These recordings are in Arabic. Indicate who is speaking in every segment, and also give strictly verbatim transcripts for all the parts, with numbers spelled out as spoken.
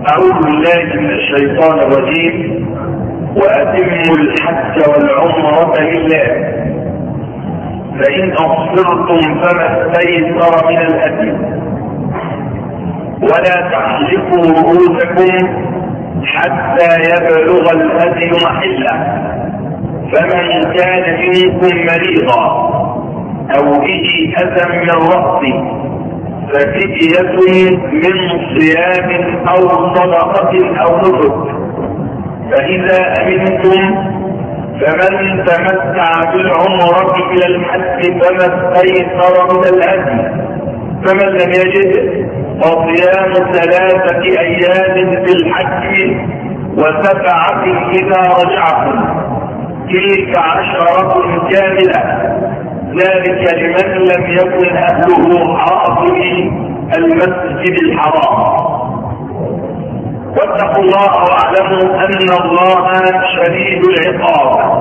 Speaker 1: أعوذ بالله من الشيطان الرجيم. وأتموا الحج والعمرة لله فإن أحصرتم فما استيسر من الهدي ولا تحلقوا رؤوسكم حتى يبلغ الهدي محله فمن كان منكم مريضا أو به أذى من رأسه ففدية من صيام أو صدقة أو نسك. فإذا أمنتم فمن تمتع بالعمرة إلى الحج فما استيسر من الهدي فمن لم يجد فصيام ثلاثة أيام في الحج وسبعة إذا رجعتم تلك عشرة كاملة ذلك لمن لم يكن أهله حاضر المسجد الحرام. واتقوا الله واعلموا أن الله شديد العقاب.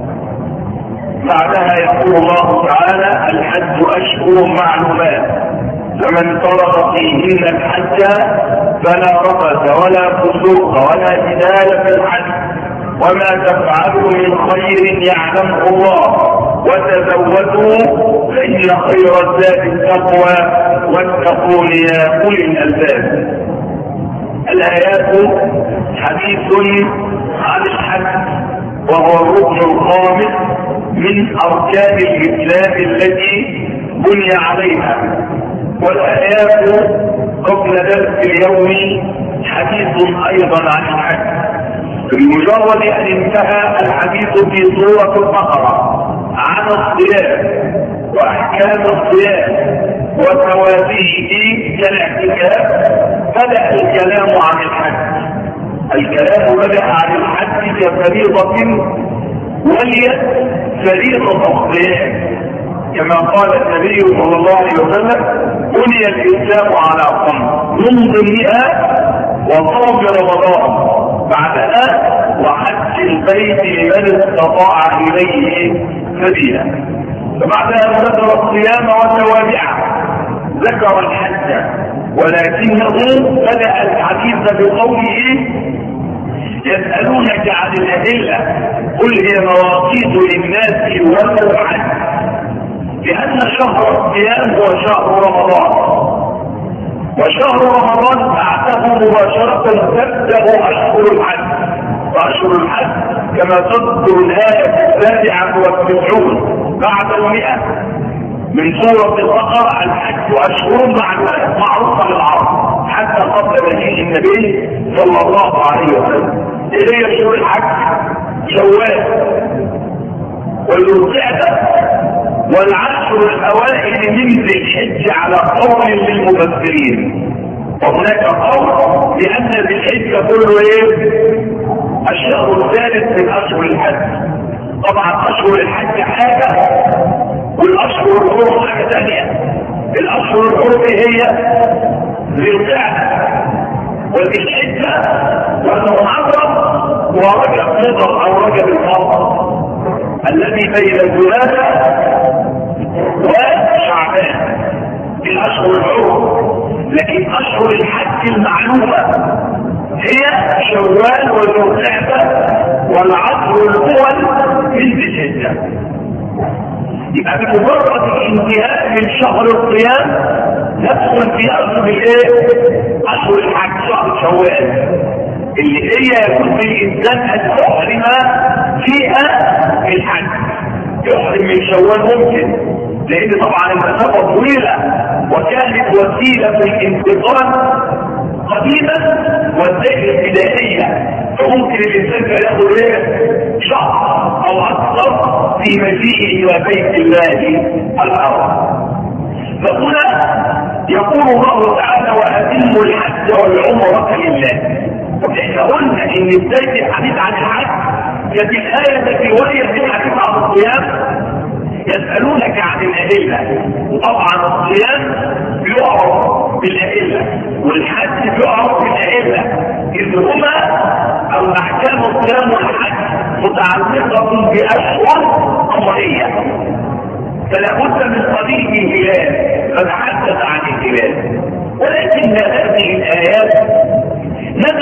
Speaker 1: بعدها يقول الله تعالى: الحج أشهر معلومات فمن فرض فيهن الحج فلا رفث ولا فسوق ولا جدال في الحج وما تفعلوا من خير يعلمه الله وتزودوا فإن خير الزاد التقوى واتقون يا أولي الألباب. الآيات حديث عن الحج وهو الركن الخامس من أركان الإسلام التي بني عليها، والآيات قبل درس اليوم حديث أيضا عن الحج. بمجرد أن انتهى الحديث في سورة البقرة عن الصيام وأحكام الصيام وثوابه كالاعتكاف بدأ الكلام عن الحج. الكلام بدأ عن الحج كفريضة وهي فريضة الصيام، كما قال النبي صلى الله عليه وسلم: بني الإسلام على خمس من ضمنها وصوم رمضان بعدها وحج البيت لمن استطاع إليه سبيلا. فبعدها ذكر الصيام وتوابعه، ذكر الحج، ولكنه بدأ الحديث بقوله: يسألونك عن الأدلة قل هي مواقيت للناس والحج، لأن شهر الصيام هو شهر رمضان، وشهر رمضان بعده مباشرة تبدأ أشهر الحج. وأشهر الحج كما تذكر الآية السابعة والتسعون بعد المئة من سورة البقرة: الحج أشهر معروفة للعرب حتى قبل مجيء النبي صلى الله عليه وسلم. إليه أشهر الحج شوال وذو القعدة والعشر الأوائل من ذي الحج على قول للمفسرين، وهناك قول لأن ذي الحج كله ايه؟ الشهر الثالث من أشهر الحج. طبعا أشهر الحج حاجة والأشهر الحرم حاجة ثانية. الأشهر الحرم هي ذي القعدة وذي الحجة والمحرم ورجب مضر أو رجب المضر الذي بين الجمادى وشعبان الاشهر الحرم. لكن اشهر الحج المعلومه هي شوال وذو القعده والعشر الاول من ذي الحجه. يبقى بمجرد الانتهاء من شهر الصيام ندخل في اشهر الايه؟ اشهر الحج، شهر شوال اللي هي يكون في الانسان ان يحرم فيها الحج. يحرم من شوال ممكن، لان طبعا المسافه طويله وكانت وسيله في الانتقال قديما والسير البدائيه، فممكن الانسان كان ياخذ ايه؟ شهر او اكثر في مجيئه الى بيت الله الحرام. فهنا يقول الله تعالى: واتموا الحج والعمره لله. واحنا قلنا ان بدايه الحديث عن الحج كانت الايه التي وليت الحديث عن الصيام. يسالونك عن الادله، وطبعا الصيام بيعرف بالادله والحج بيعرف بالادله، اذ هما او احكام الصيام والحج متعلقه باشهر قمريه، فلا بد من قضيه الهلال، فنتحدث عن الهلال. ولكن هذه الايات نزلت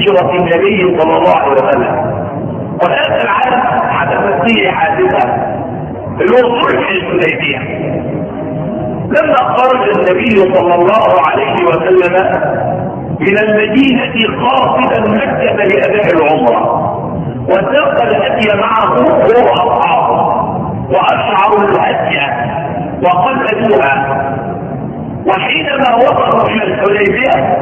Speaker 1: هجرة النبي صلى الله عليه وسلم. وهذا العام حدثت فيه حادثة اللي هو صلح الحديبية. لما خرج النبي صلى الله عليه وسلم من المدينة قاصدا مكة لأداء العمرة، وساق الهدي معه هو أصحابه وأشعروا الهدي وقلدوها. وحينما وصلوا إلى الحديبية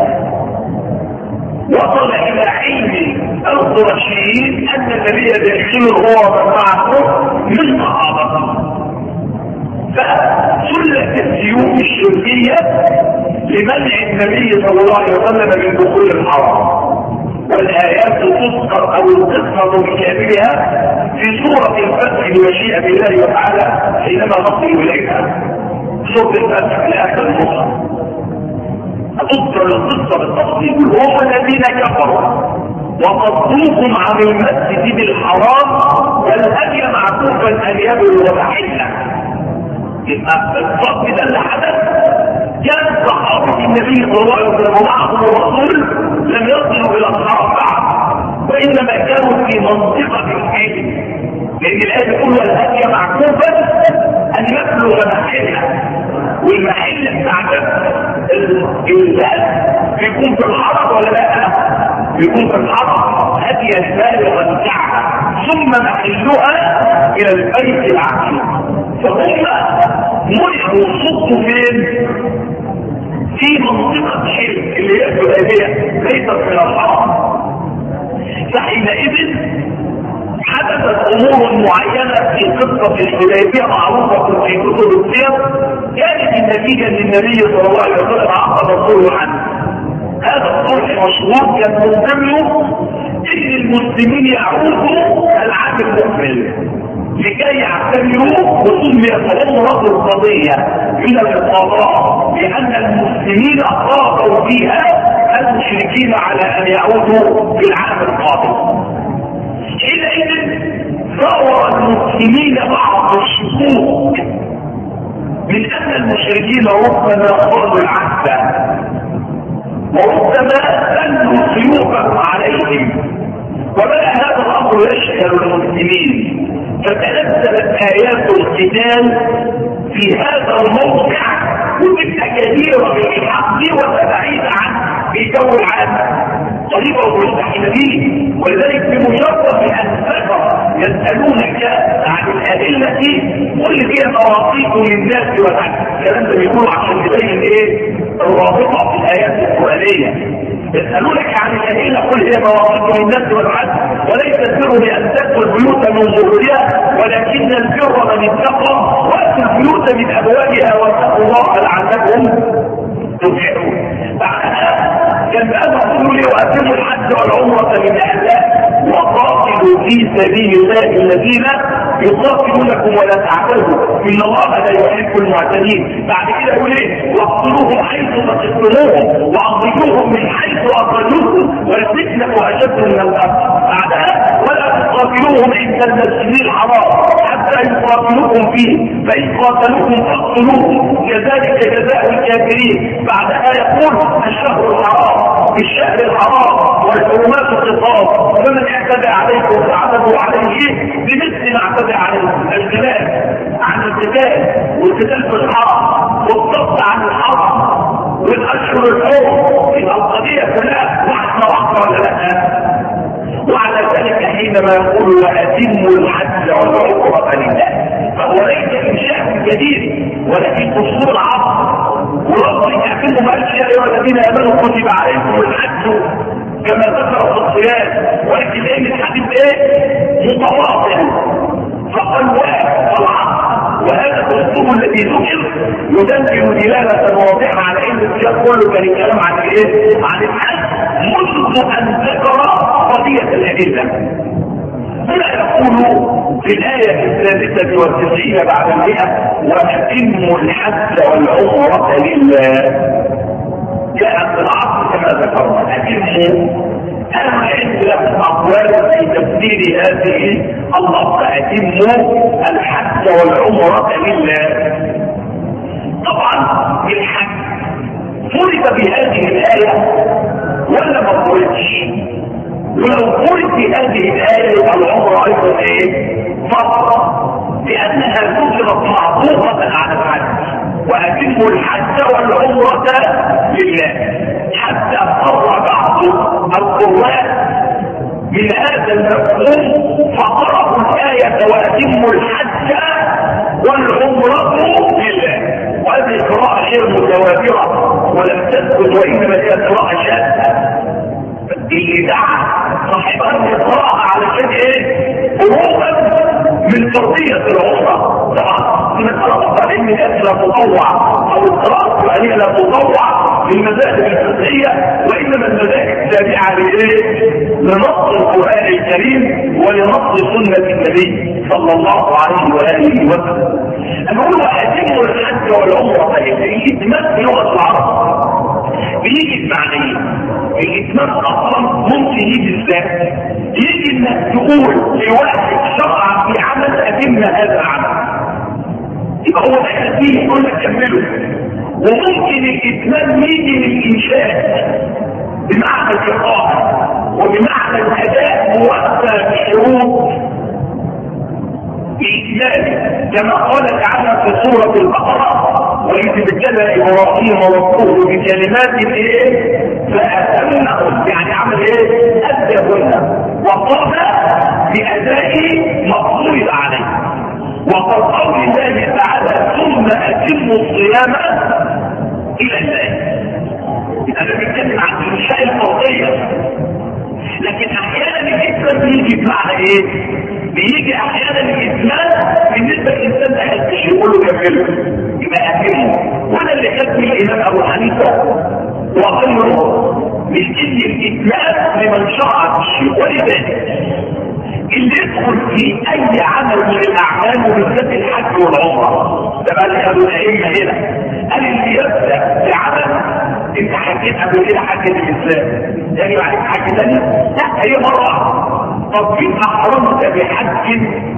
Speaker 1: وصل إلى علم القرشيين أن النبي يدخل هو ومن معه من صحابته، فسلت السيوف الشركية لمنع النبي صلى الله عليه وسلم من دخول الحرم. والآيات تذكر أو القصة بكاملها في سورة الفتح بمشيئة الله تعالى حينما نصل إليها. سورة الفتح الآية المصر تذكر القصة بالتفصيل. هم الذين كفروا وصدوكم عن المسجد الحرام والهدي معكوفا أن يبلغ محله. يبقى الصف ده اللي حدث كان صحابة النبي صلى الله عليه وسلم ومعهم الرسول لم يصلوا الى الحرم بعد، وانما كانوا في منطقة الحج، لان الآية تقول والهدي معكوفا ان يبلغ محله. والمحل بتاع الهدي بيكون في الحرم ولا لا؟ بيكون في الحرم هدي بالغ الكعبة ثم محلها الى البيت العتيق. فهم منعوا صدوا فين؟ في منطقة حلم اللي هي الحديبية ليست من الحرم. فحينئذ حدثت امور معينة في قصة الحديبية معروفة في كتب السير، كانت النتيجة ان النبي صلى الله عليه وسلم عقد الصلح عنه. هذا الصلح مشروط كان من ضمنه ان المسلمين يعودوا العام المقبل لكي يعتبروا وسمي عمرة القضية من القضاء، لأن المسلمين قاضوا فيها المشركين على أن يعودوا في العام القادم. حينئذ ظهر المسلمين بعض الشكوك من أن المشركين ربما فرضوا العهد وربما سلوا سيوفهم عليهم، وبدأ هذا الأمر يشغل المسلمين، فتنزلت آيات القتال في هذا الموقع وتبقى كثيرة بالحق وتبعيد عن الجو العام طريقة ومستحيل به. ولذلك بمجرد أن ذكر يسألونك عن الأدلة قل فيها مواقيت للناس والعكس. الكلام ده بيقول عشان تبين ايه الرابطة في الآيات القرآنية. يسألونك عن الأدلة قل هي مواقيت للناس والعكس، وليس البر بأن تدخل البيوت من ظهورها ولكن البر من اتقى وأتوا البيوت من أبوابها واتقوا الله لعلكم تفلحون. بعدها كان بقى رسول وأتموا الحج والعمرة لله وقاتلوا في سبيل الله الذين يقاتلونكم ولا تعتدوا إن الله لا يحب المعتدين. بعد كده يقول ايه؟ واقتلوهم حيث تقتلوهم واخرجوهم من حيث اخرجوكم والفتنة اشد من القتل. بعدها ولا تقاتلوهم عند المسجد الحرام حتى يقاتلوكم فيه فإن قاتلوكم فاقتلوهم كذلك جزاء الكافرين. بعدها يقول الشهر الحرام بالشهر الحرام والحرمات قصاص فمن اعتدى عليكم فاعتدوا عليه بمثل ما اعتدى عليكم. الكلام عن القتال والقتال في الحرم والضبط عن الحرم والاشهر الحرم يبقى القضيه كلها واحده واحده ولا لا؟ وعلى ذلك حينما يقول واتموا الحج والعمره لله فهو ليس انشاء جديد ولكن دستور العصر. وربنا يعملوا ما قالش يا ايها الذين امنوا كتب عليكم الحج كما ذكر في الصيام، ولكن ايه الحديث ايه؟ متواصل فقال والعصر. وهذا الدستور الذي ذكر يدلل دلاله واضحه على ان الكتاب كله كان يتكلم عن ايه؟ عن الحج منذ ان ذكر قضيه الادله. هنا يقول في الآية الثالثة والتسعين بعد المئة وأتموا الحج والعمرة لله. جاءت العصر كما ذكرنا أتموا. أنا عندي لكم أقوال في تفسير هذه الله أتموا الحج والعمرة لله. طبعا الحج فرض بهذه الآية ولا ما فرضش؟ ولو قلت هذه الآية العمر أيضا إيه؟ فرض، لأنها ذكرت معطوفة على الحج، وأتموا الحج والعمرة لله، حتى قرر بعض القراء من هذا المفهوم فقرأوا الآية وأتموا الحج والعمرة لله. وهذه قراءة غير متواترة ولم تثبت، وإنما هي قراءة شاذة. اللي دعا صاحبها القراءة علشان ايه؟ هروبا من فرضية العمرة. طبعا من القراءة العلم لا تطوع، او القراءة القرآنية لا تطوع للمذاهب الفقهية، وإنما المذاهب التابعة لإيه؟ لنص القرآن الكريم ولنص سنة النبي صلى الله عليه وآله وسلم. أما هو أتموا الحج والعمرة بيجي إتمام لغة العرب، بيجي بمعنى الإتمام أصلا ممكن يجي ازاي؟ يجي إنك تقول لواحد شرع في عمل أتم هذا العمل، يبقى هو دخل فيه يقول لك كمله. وممكن الإتمام يجي للإنشاء بمعنى الإقامة وبمعنى الأداء موفى بشروط الإجمال، كما قال تعالى في سورة البقرة: وإذ ابتلى إبراهيم ربه بكلمات إيه؟ فأتمهن، يعني عمل إيه؟ أداهن وقام بأداء مقصود عليه. وقد قول الله تعالى: ثم أتموا الصيام إلى الليل. أنا بتكلم عن إنشاء الفرضية، لكن أحيانا الإسلام بيجي بمعنى إيه؟ بيجي أحيانا الإسلام بالنسبة للإنسان ده حتى يقول له كمله يبقى أكمله. وأنا اللي كتب الإمام أبو حنيفة وغيره مش إن الإسلام لمن شرع الشيء، ولذلك اللي يدخل في أي عمل من الأعمال وبالذات الحج والعمرة، ده بقى اللي قالوا الأئمة هنا، قال اللي يبدأ بعمل انت حكيت قبل كده حاجه الاسلام يعني بعد حاجه ثانيه، لا هي مره واحده. طب في احرمت بحج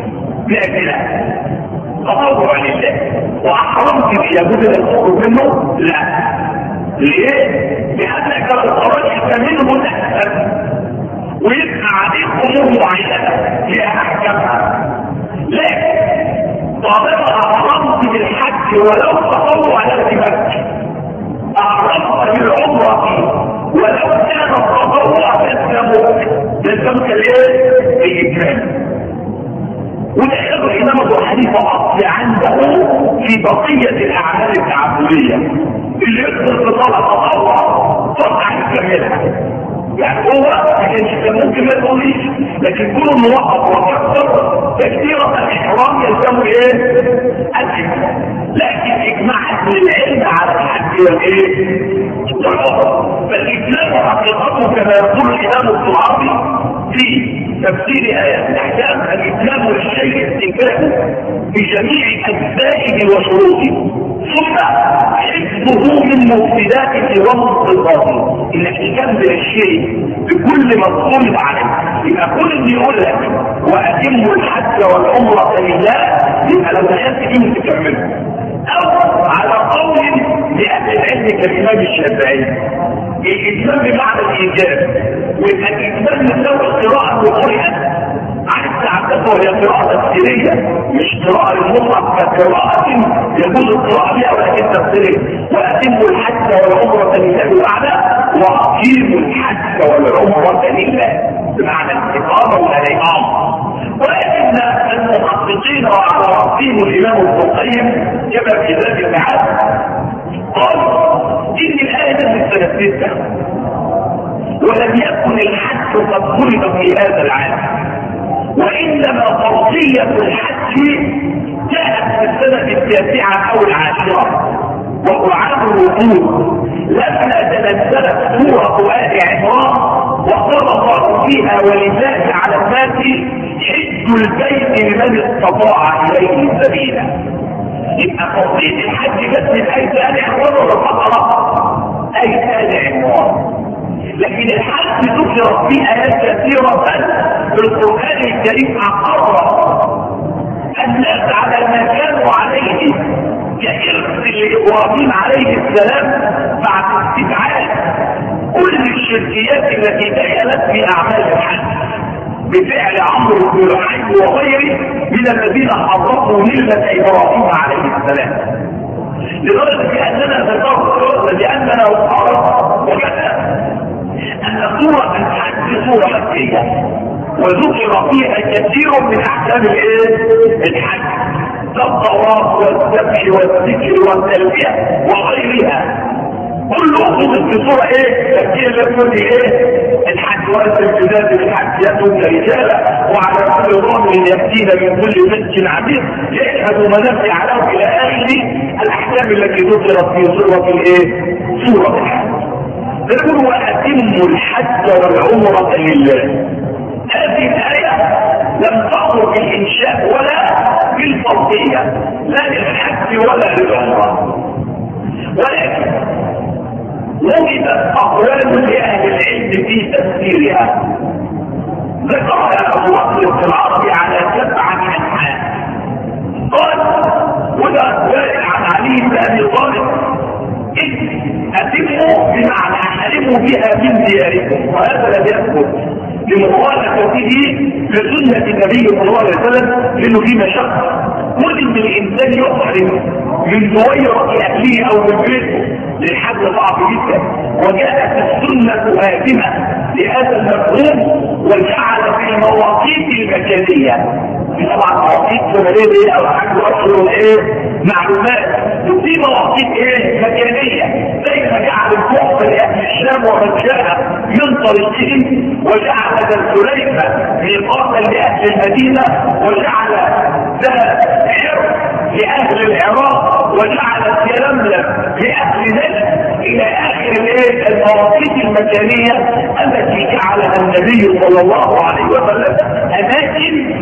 Speaker 1: باجله تطوع لله، واحرمت بيجوز الخروج منه؟ لا. ليه؟ لانك لو خرجت منه تحسن ويبقى عليك امور معينه لها احكامها. لكن طالما احرمت بالحج ولو تطوع لازمك، أعرفت بالعمرة ولو كان التطوع يلزمك يلزمك الايه؟ الإجمال. وده يخبر الإمام أبو حنيفة أصل عنده في بقية الأعمال التعبدية اللي يقدر بطلع تطوع فرع يكملها. يعني هو ما كانش ممكن ما يقوليش، لكن كل موقف وكثر تكثيرة الإحرام يلزمه ايه؟ الإجمال. لكن إجماع العلم على الحج والايه؟ والعمرة. فالإسلام حقيقته كما يقول الإمام الطلعابي في تفسير آيات الأحكام: الإسلام للشيء استنكاره بجميع أجزائه وشروطه، ثم حفظه من مفسداته ومفسداته. إنك تكمل الشيء بكل مفهوم عليه. يبقى كل اللي يقول لك وأتموا الحج والعمرة لله، يبقى لو دخلت فيه تكمله. أو على قول لأهل العلم كالإمام الشافعي الإسلام بمعنى الإيجاب، ويبقى الإسلام يساوي القراءة والقرآن. عايز تعتبر هي قراءة تفسيرية مش قراءة المطلق، كقراءة يجوز القراءة بها ولكن تفسيرية. وأتموا الحج والعمرة لله بمعنى وأقيموا الحج والعمرة لله بمعنى الإقامة والإقامة. ولكن المحققين وعلى رأسهم الإمام ابن القيم كما في ذات المعاد قال إن الآية نزلت سنة ستة ولم يكن الحج قد فرض في هذا العام، وإنما فرضية الحج جاءت في السنة التاسعة أو العاشرة وهو عام الوقود، لما تنزلت سورة آل عمران وقال الله فيها: ولله على الناس حج البيت لمن استطاع إليه سبيلا. يبقى فرضية الحج بس من آية آل عمران ولا البقرة؟ آية آل عمران. لكن الحج ذكرت فيه آيات كثيرة في القرآن الكريم أقر الناس على ما كانوا عليه كإرث لإبراهيم عليه السلام بعد استبعاد كل الشركيات التي دخلت في أعمال الحج. بفعل عمرو بن لحي وغيره من الذين حرفوا ملة ابراهيم عليه السلام. لدرجة اننا ذكرت لاننا وقعنا وجدنا ان سورة الحج سورة مكية وذكر فيها كثير من احكام الايه؟ الحج كالطواف والذبح والذكر والتلبية وغيرها كله في سورة ايه؟ تفكير لكم ايه؟ الحج وانت امتداد الحج يأتون رجالا وعلى كل ضامن يأتينا من كل مسجد عميق يشهد منافع له الى اخر الاحكام التي ذكرت في سورة الايه؟ سورة الحج. يقول واتموا الحج والعمرة لله. هذه الآية لم تأمر بالإنشاء ولا بالفرضية لا للحج ولا للعمرة، ولكن وجدت أقوال لأهل العلم في تفسيرها ذكرها أبو بكر في العربي على سبعة أنحاء. قال وده وارد عن علي بن أبي طالب أتموا بمعنى حرموا بها من دياركم، وهذا لم يثبت لمخالفته لسنة النبي صلى الله عليه وسلم لأنه في مشقة. ممكن الإنسان يحرم من دويرة أهله أو من بيته للحد صعب جدا، وجاءت السنة هادمة لهذا المفهوم وجعل في المواقيت المكانية طبعا مواقيت زمنية أو حاجة أشهر إيه معلومات وفي مواقيت إيه مكانية زي ما جعل الكفر لأهل الشام ومن جاء من طريقهم، وجعل ذا الحليفة ميقاتا لأهل المدينة، وجعل ذا عرق لأهل العراق، وجعل يلملم لأهل نجد إلى آخر المواقيت المكانية التي جعلها النبي صلى الله عليه وسلم أماكن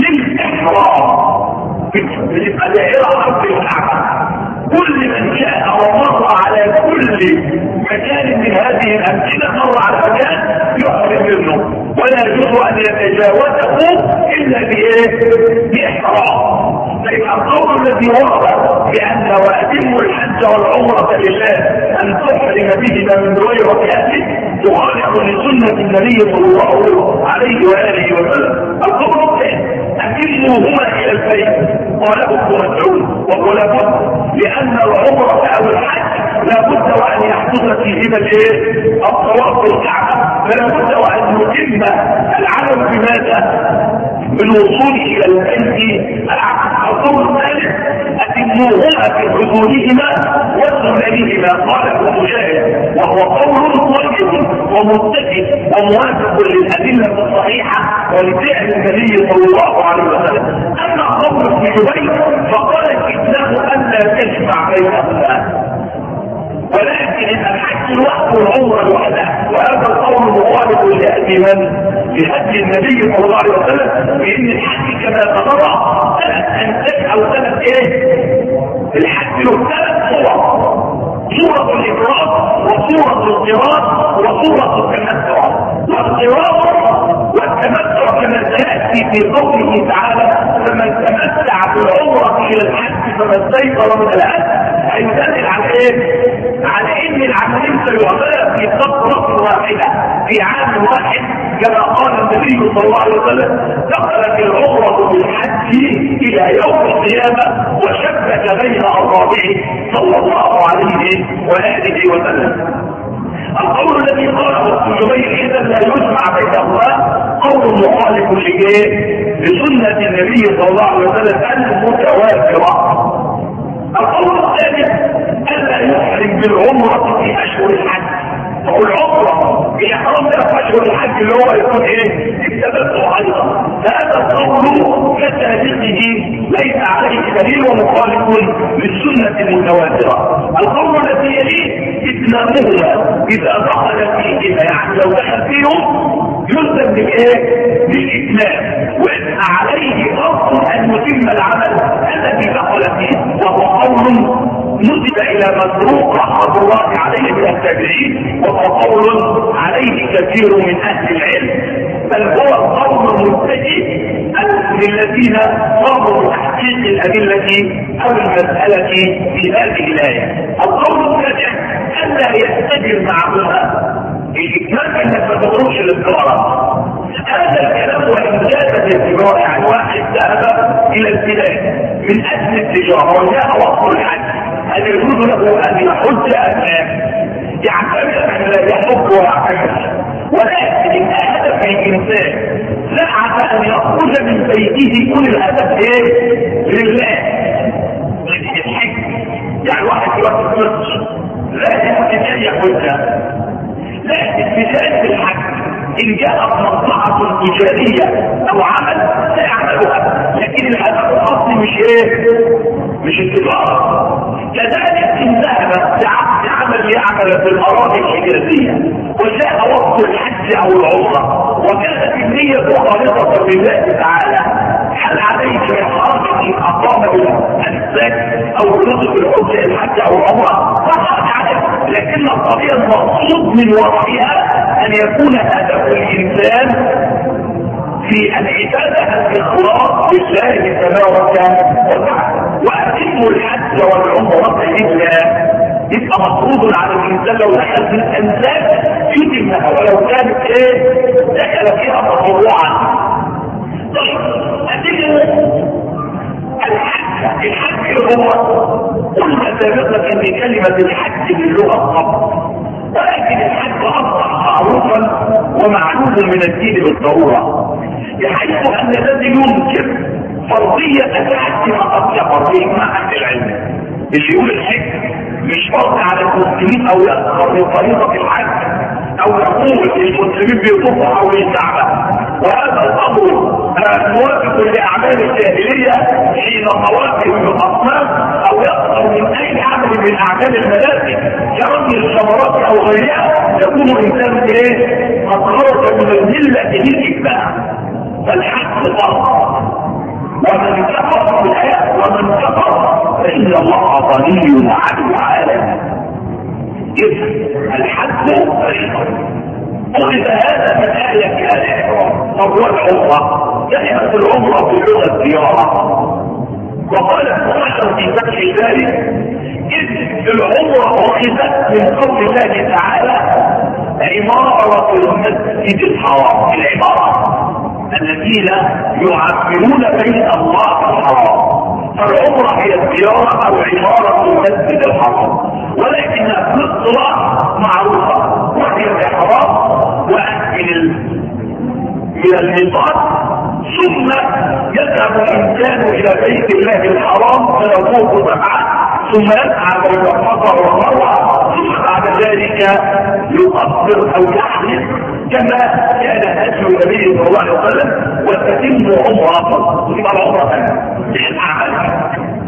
Speaker 1: للإحرام. بتبقى دائرة حرب الكعبة، كل من جاء ومر على كل مكان من هذه الأمكنة مر على مكان يحرم منه، ولا يجوز أن يتجاوزه إلا بإيه؟ بإحرام. فإن القول الذي ورد بأن وأتموا الحج والعمرة لله أن تحرم بهما من غير أهله تخالف لسنة النبي صلى الله عليه وآله وسلم. القول الثاني أتموهما إلى البيت، قاله ابن مسعود وقال بد لأن العمرة أو الحج لا بد وأن يحدث فيهما الايه؟ الطواف بالكعبة، فلا بد وأن يتم العمل بماذا؟ بالوصول إلى البيت العقد. القول الثالث أتموهما في حدودهما وسننهما، قال ابن مجاهد وهو قول طيب ومتفق وموافق للأدلة الصحيحة ولفعل النبي صلى الله عليه وسلم. أما قول ابن جبير فقال الإسلام أن لا تجمع بينهما، ولكن الحج لوحده والعمره لوحدها، وهذا القول مخالف لهدي من؟ لهدي النبي صلى الله عليه وسلم، بان الحج كما تضرع ثلاث انتاج او ثلاث ايه؟ الحج له ثلاث صور: صورة الإفراد وصورة القران وصورة التمتع. والقران والتمتع كما سيأتي في قوله تعالى فمن تمتع بالعمرة إلى الحج فمن استيسر من الحج، هيدل على ايه؟ على ان العملين سيعملها في فترة واحدة في عام واحد، كما قال النبي صلى الله عليه وسلم دخلت العمرة بالحج الى يوم القيامة وشبك بين اصابعه صلى الله عليه وآله وسلم. القول الذي قاله ابن جبير اذا لا يجمع بينهما قول مخالف لسنة النبي صلى الله عليه وسلم المتواترة. القول الثالث ألا يحرم بالعمرة في أشهر الحج، فهو العمرة بإحرام ده في أشهر الحج اللي هو يكون إيه؟ التمتع أيضا. فهذا القول كسابقه ليس عليه دليل ومخالف للسنة المتواترة. القول الذي يليه إتمامهما إذا دخل فيهما، يعني لو دخل فيهم يلزم بالإيه؟ بالإتمام، وإن عليه فرض أن يتم العمل الذي دخل فيه، وهو قول نسب الى مسروق رحمه الله عليه من التابعين، وهو قول عليه كثير من اهل العلم، بل هو القول المتجه للذين قاموا بتحقيق الادله او المساله في هذه الايه. القول الثاني الا يستجر معهما، الاتمام انك ما تخرجش للقرارات. هذا الكلام التجاره، يعني واحد ذهب الى البلاد من اجل التجاره وجاء وقت الحج، هل يجوز له ان يحج ام لا؟ يعتمد ان لا يحج ويعتمد، ولكن الهدف الانسان سعد ان يخرج من بيته كل الهدف ايه؟ لله. الحج يعني واحد يوقف مصر لا يمكن ان يحج، لكن بدايه الحج ان جاءت مصلحه تجاريه او عمل سيعملها، لكن الهدف الاصلي مش ايه؟ مش التجاره. كذلك ان ذهب لعقد عمل يعمل في الاراضي الحجازيه وجاء وقت الحج او العمره وكانت النيه خالصه لله تعالى، هل عليك حرج ان اقام الانساك او يريد الحج الحج او العمره؟ فقط عليك، لكن القضيه المقصود من ورائها ان يكون هدف الانسان في العباده الاخلاص لله تبارك وتعالى. واتموا الحج والعمره لله، يبقى مفروض على الانسان لو دخل في الانساب يتمها ولو كانت ايه؟ دخل فيها تطوعا. طيب اتموا الحج، الحج هو قلنا سابقا ان كلمه الحج باللغه الصبر، ولكن الحج اصبح معروفا ومعلوم من الدين بالضروره، بحيث ان الذي ينكر فرضيه الحج فقط كفرضيه مع اهل العلم. اللي يقول الحج مش فرض على المسلمين او يأخر من طريقه الحج او يقول المسلمين بيطوفوا حول الكعبه، وهذا الامر موافق لاعمال الجاهليه حين طوافهم بالاصنام او يأخر من اي عمل من اعمال المناسك كرمي الثمرات او غيرها، يكون الانسان ايه؟ قد خرج من المله بالاجماع. فالحج فرض، ومن كفر بالحياه ومن كفر فإن الله غني عن العالم. الحج فريضة، وإذا هذا من آية كالإحرام. طب والعمرة؟ كلمة العمرة بلغة الزيارة، وقال الصحابة في فتح ذلك إذ العمرة أخذت من قول الله تعالى عمارة المسجد الحرام، العمارة الذين يعمرون بيت الله الحرام. فالعمرة هي الزيارة او عمارة المسجد الحرام، ولكنها في الاصطلاح معروفة وهي الاحرام ومن من الميقات، ثم يذهب الانسان الى بيت الله الحرام فيطوف سبعا ثم يسعى بين الصفا والمروه، ثم بعد ذلك يقصر او يحلف كما كان هدي النبي صلى الله عليه وسلم، وتتم عمرته. يبقى العمره من اعمال،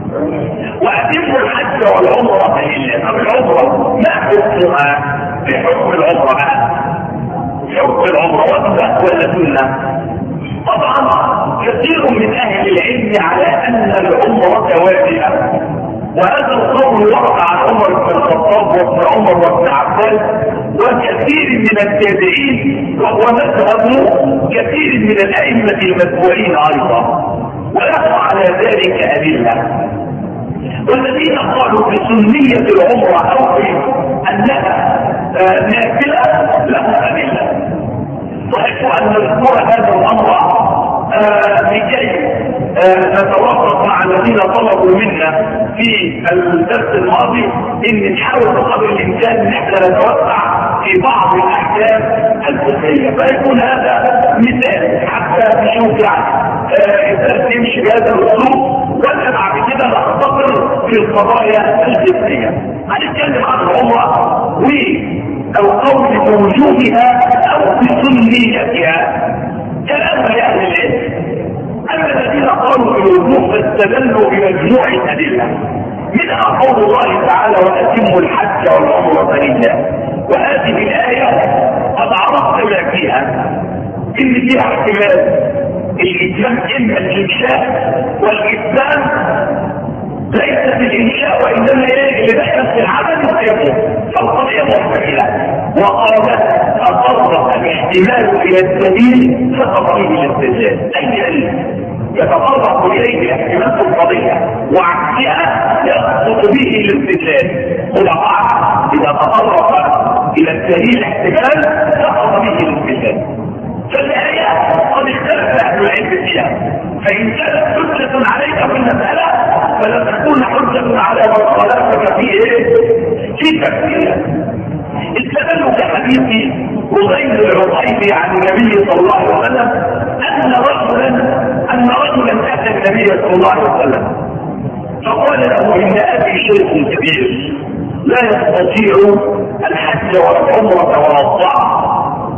Speaker 1: واتم الحج والعمره لله. طب العمره ما حكمها؟ بحكم العمره بقى، حكم العمره واجبه ولا سنه؟ طبعا كثير من اهل العلم على ان العمره واجبه، وهذا القول ورد عن عمر بن الخطاب وابن عمر وابن عباس وكثير من التابعين، وهو مذهب كثير من الائمه المتبوعين ايضا، وله على ذلك ادله. والذين قالوا بسنيه العمره او انها نافله لهم ادله. صحيح ان نذكر هذا الامر لكي نتوافق مع الذين طلبوا منا في الدرس الماضي ان نحاول بقدر الامكان ان احنا نتوسع في بعض الاحكام الفقهيه، فيكون هذا مثال حتى نشوف يعني الدرس يمشي بهذا الاسلوب، ولا بعد كده نختصر في القضايا الفقهيه. هنتكلم عن العمره و او قول بوجوبها او بسنيتها كلام اهل العلم. اما الذين قالوا بالوجوب فاستدلوا بمجموع الادله، منها قول الله تعالى واتموا الحج والعمره لله. وهذه الايه قد عرفت ما فيها، ان فيها احتمال الاتمام اما الانشاء، والاتمام ليس في الانشاء وانما اللي دخل في العمل التيمم، فالقضيه محتمله. وقالت اقرب الاحتمال الى الدليل فقط فيه الاستدلال، اي دليل يتطرق اليه احتمال القضيه وعكسها يسقط به الاستدلال. وضعها اذا تطرق الى الدليل احتمال سقط به الاستدلال. فالايه قد اختلف اهل العلم فيها. حديث وغير العقيل عن النبي صلى الله عليه وسلم ان رجلا ان رجلا اتى النبي صلى الله عليه وسلم فقال له ان ابي شيخ كبير لا يستطيع الحج والعمره ولا الطاعه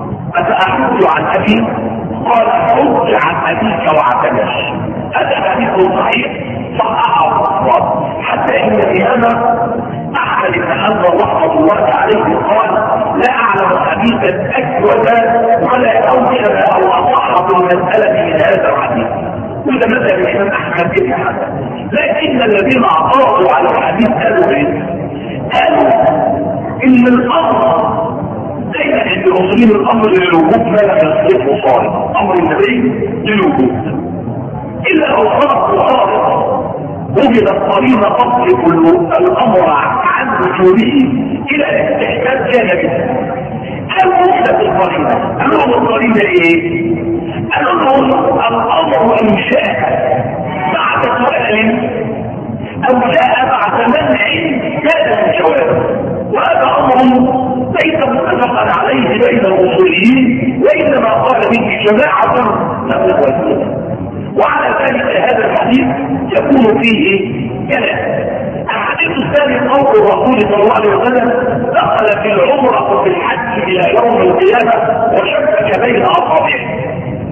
Speaker 1: افاحج عن ابي؟ قال حج عن ابيك واعتمر. هذا حديث صحيح صححه حتى ان الامام احمد بن حنبل رحمه الله عليه قال لا اعلم حديثا اجود ولا اوجب او اصح في المساله من هذا الحديث. وده مذهب الامام احمد بن حنبل. لكن الذين اعترضوا على الحديث قالوا ايه؟ قالوا ان الامر دايما عند المسلمين الامر للوجوب ما لم يصرفه صالح، امر النبي للوجوب الا لو صرف صالح وجدت قرينه تصرف الامر عن وجوبه الى الاستحباب كان به. هل وجدت القرينه؟ هل هو القرينه ايه؟ هل هو الامر ان شاء بعد سؤال او جاء بعد منع كان من جواب، وهذا امر ليس متفقا عليه بين الاصوليين وانما قال به جماعه له الوزن. وعلى ذلك هذا الحديث يكون فيه كلام. الحديث الثاني قول الرسول صلى الله عليه وسلم دخل في العمره وفي الحج الى يوم القيامه وشبك بين اصابعه.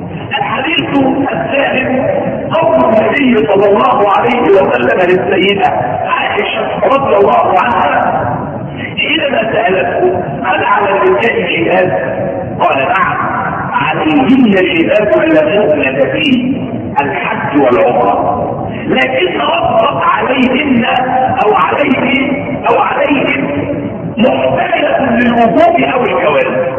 Speaker 1: الحديث الثالث قول النبي صلى الله عليه وسلم للسيده عائشه رضي الله عنها حينما سالته هل على الرجال جهاد؟ قال نعم عليهن جهاد لا يؤمن فيه الحج والعمره، لكن ربط عليهن او عليه او عليهم محتمله للوجوب او الجواز،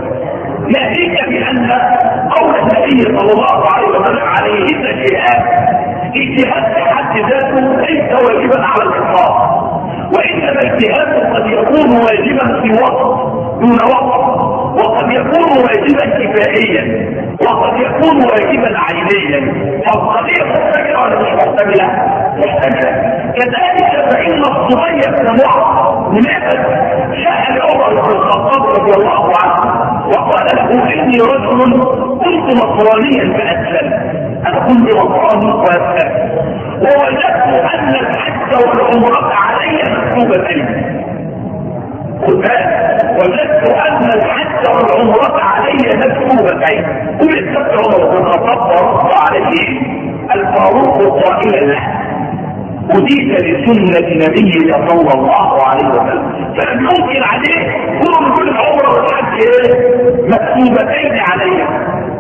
Speaker 1: ناهيك بان قول النبي صلى الله عليه وسلم عليهن جهاد الجهاد في حد ذاته ليس واجبا على الاطلاق، وانما الجهاد قد يكون واجبا في وقت دون وقت، وقد يكون واجبا كفائيا، وقد يكون واجبا عينيا. فالقضيه محتمله ولا مش محتمله؟ محتمله. كذلك فان الصبي بن معاذ منافس جاء لعمر بن الخطاب رضي الله عنه وقال له اني رجل كنت نصرانيا فاسلمت، انا كنت نصراني واسلمت ووجدت ان الحج والعمره علي مكتوبتين. وجدت ان الحج والعمره علي مكتوبتين. كل السبت عمر بن الخطاب ورد عليه الفاروق قائلا له أديت لسنة نبيك صلى الله عليه وسلم، فلم يمكن عليه كل كل عمره والحج مكتوبتين عليه.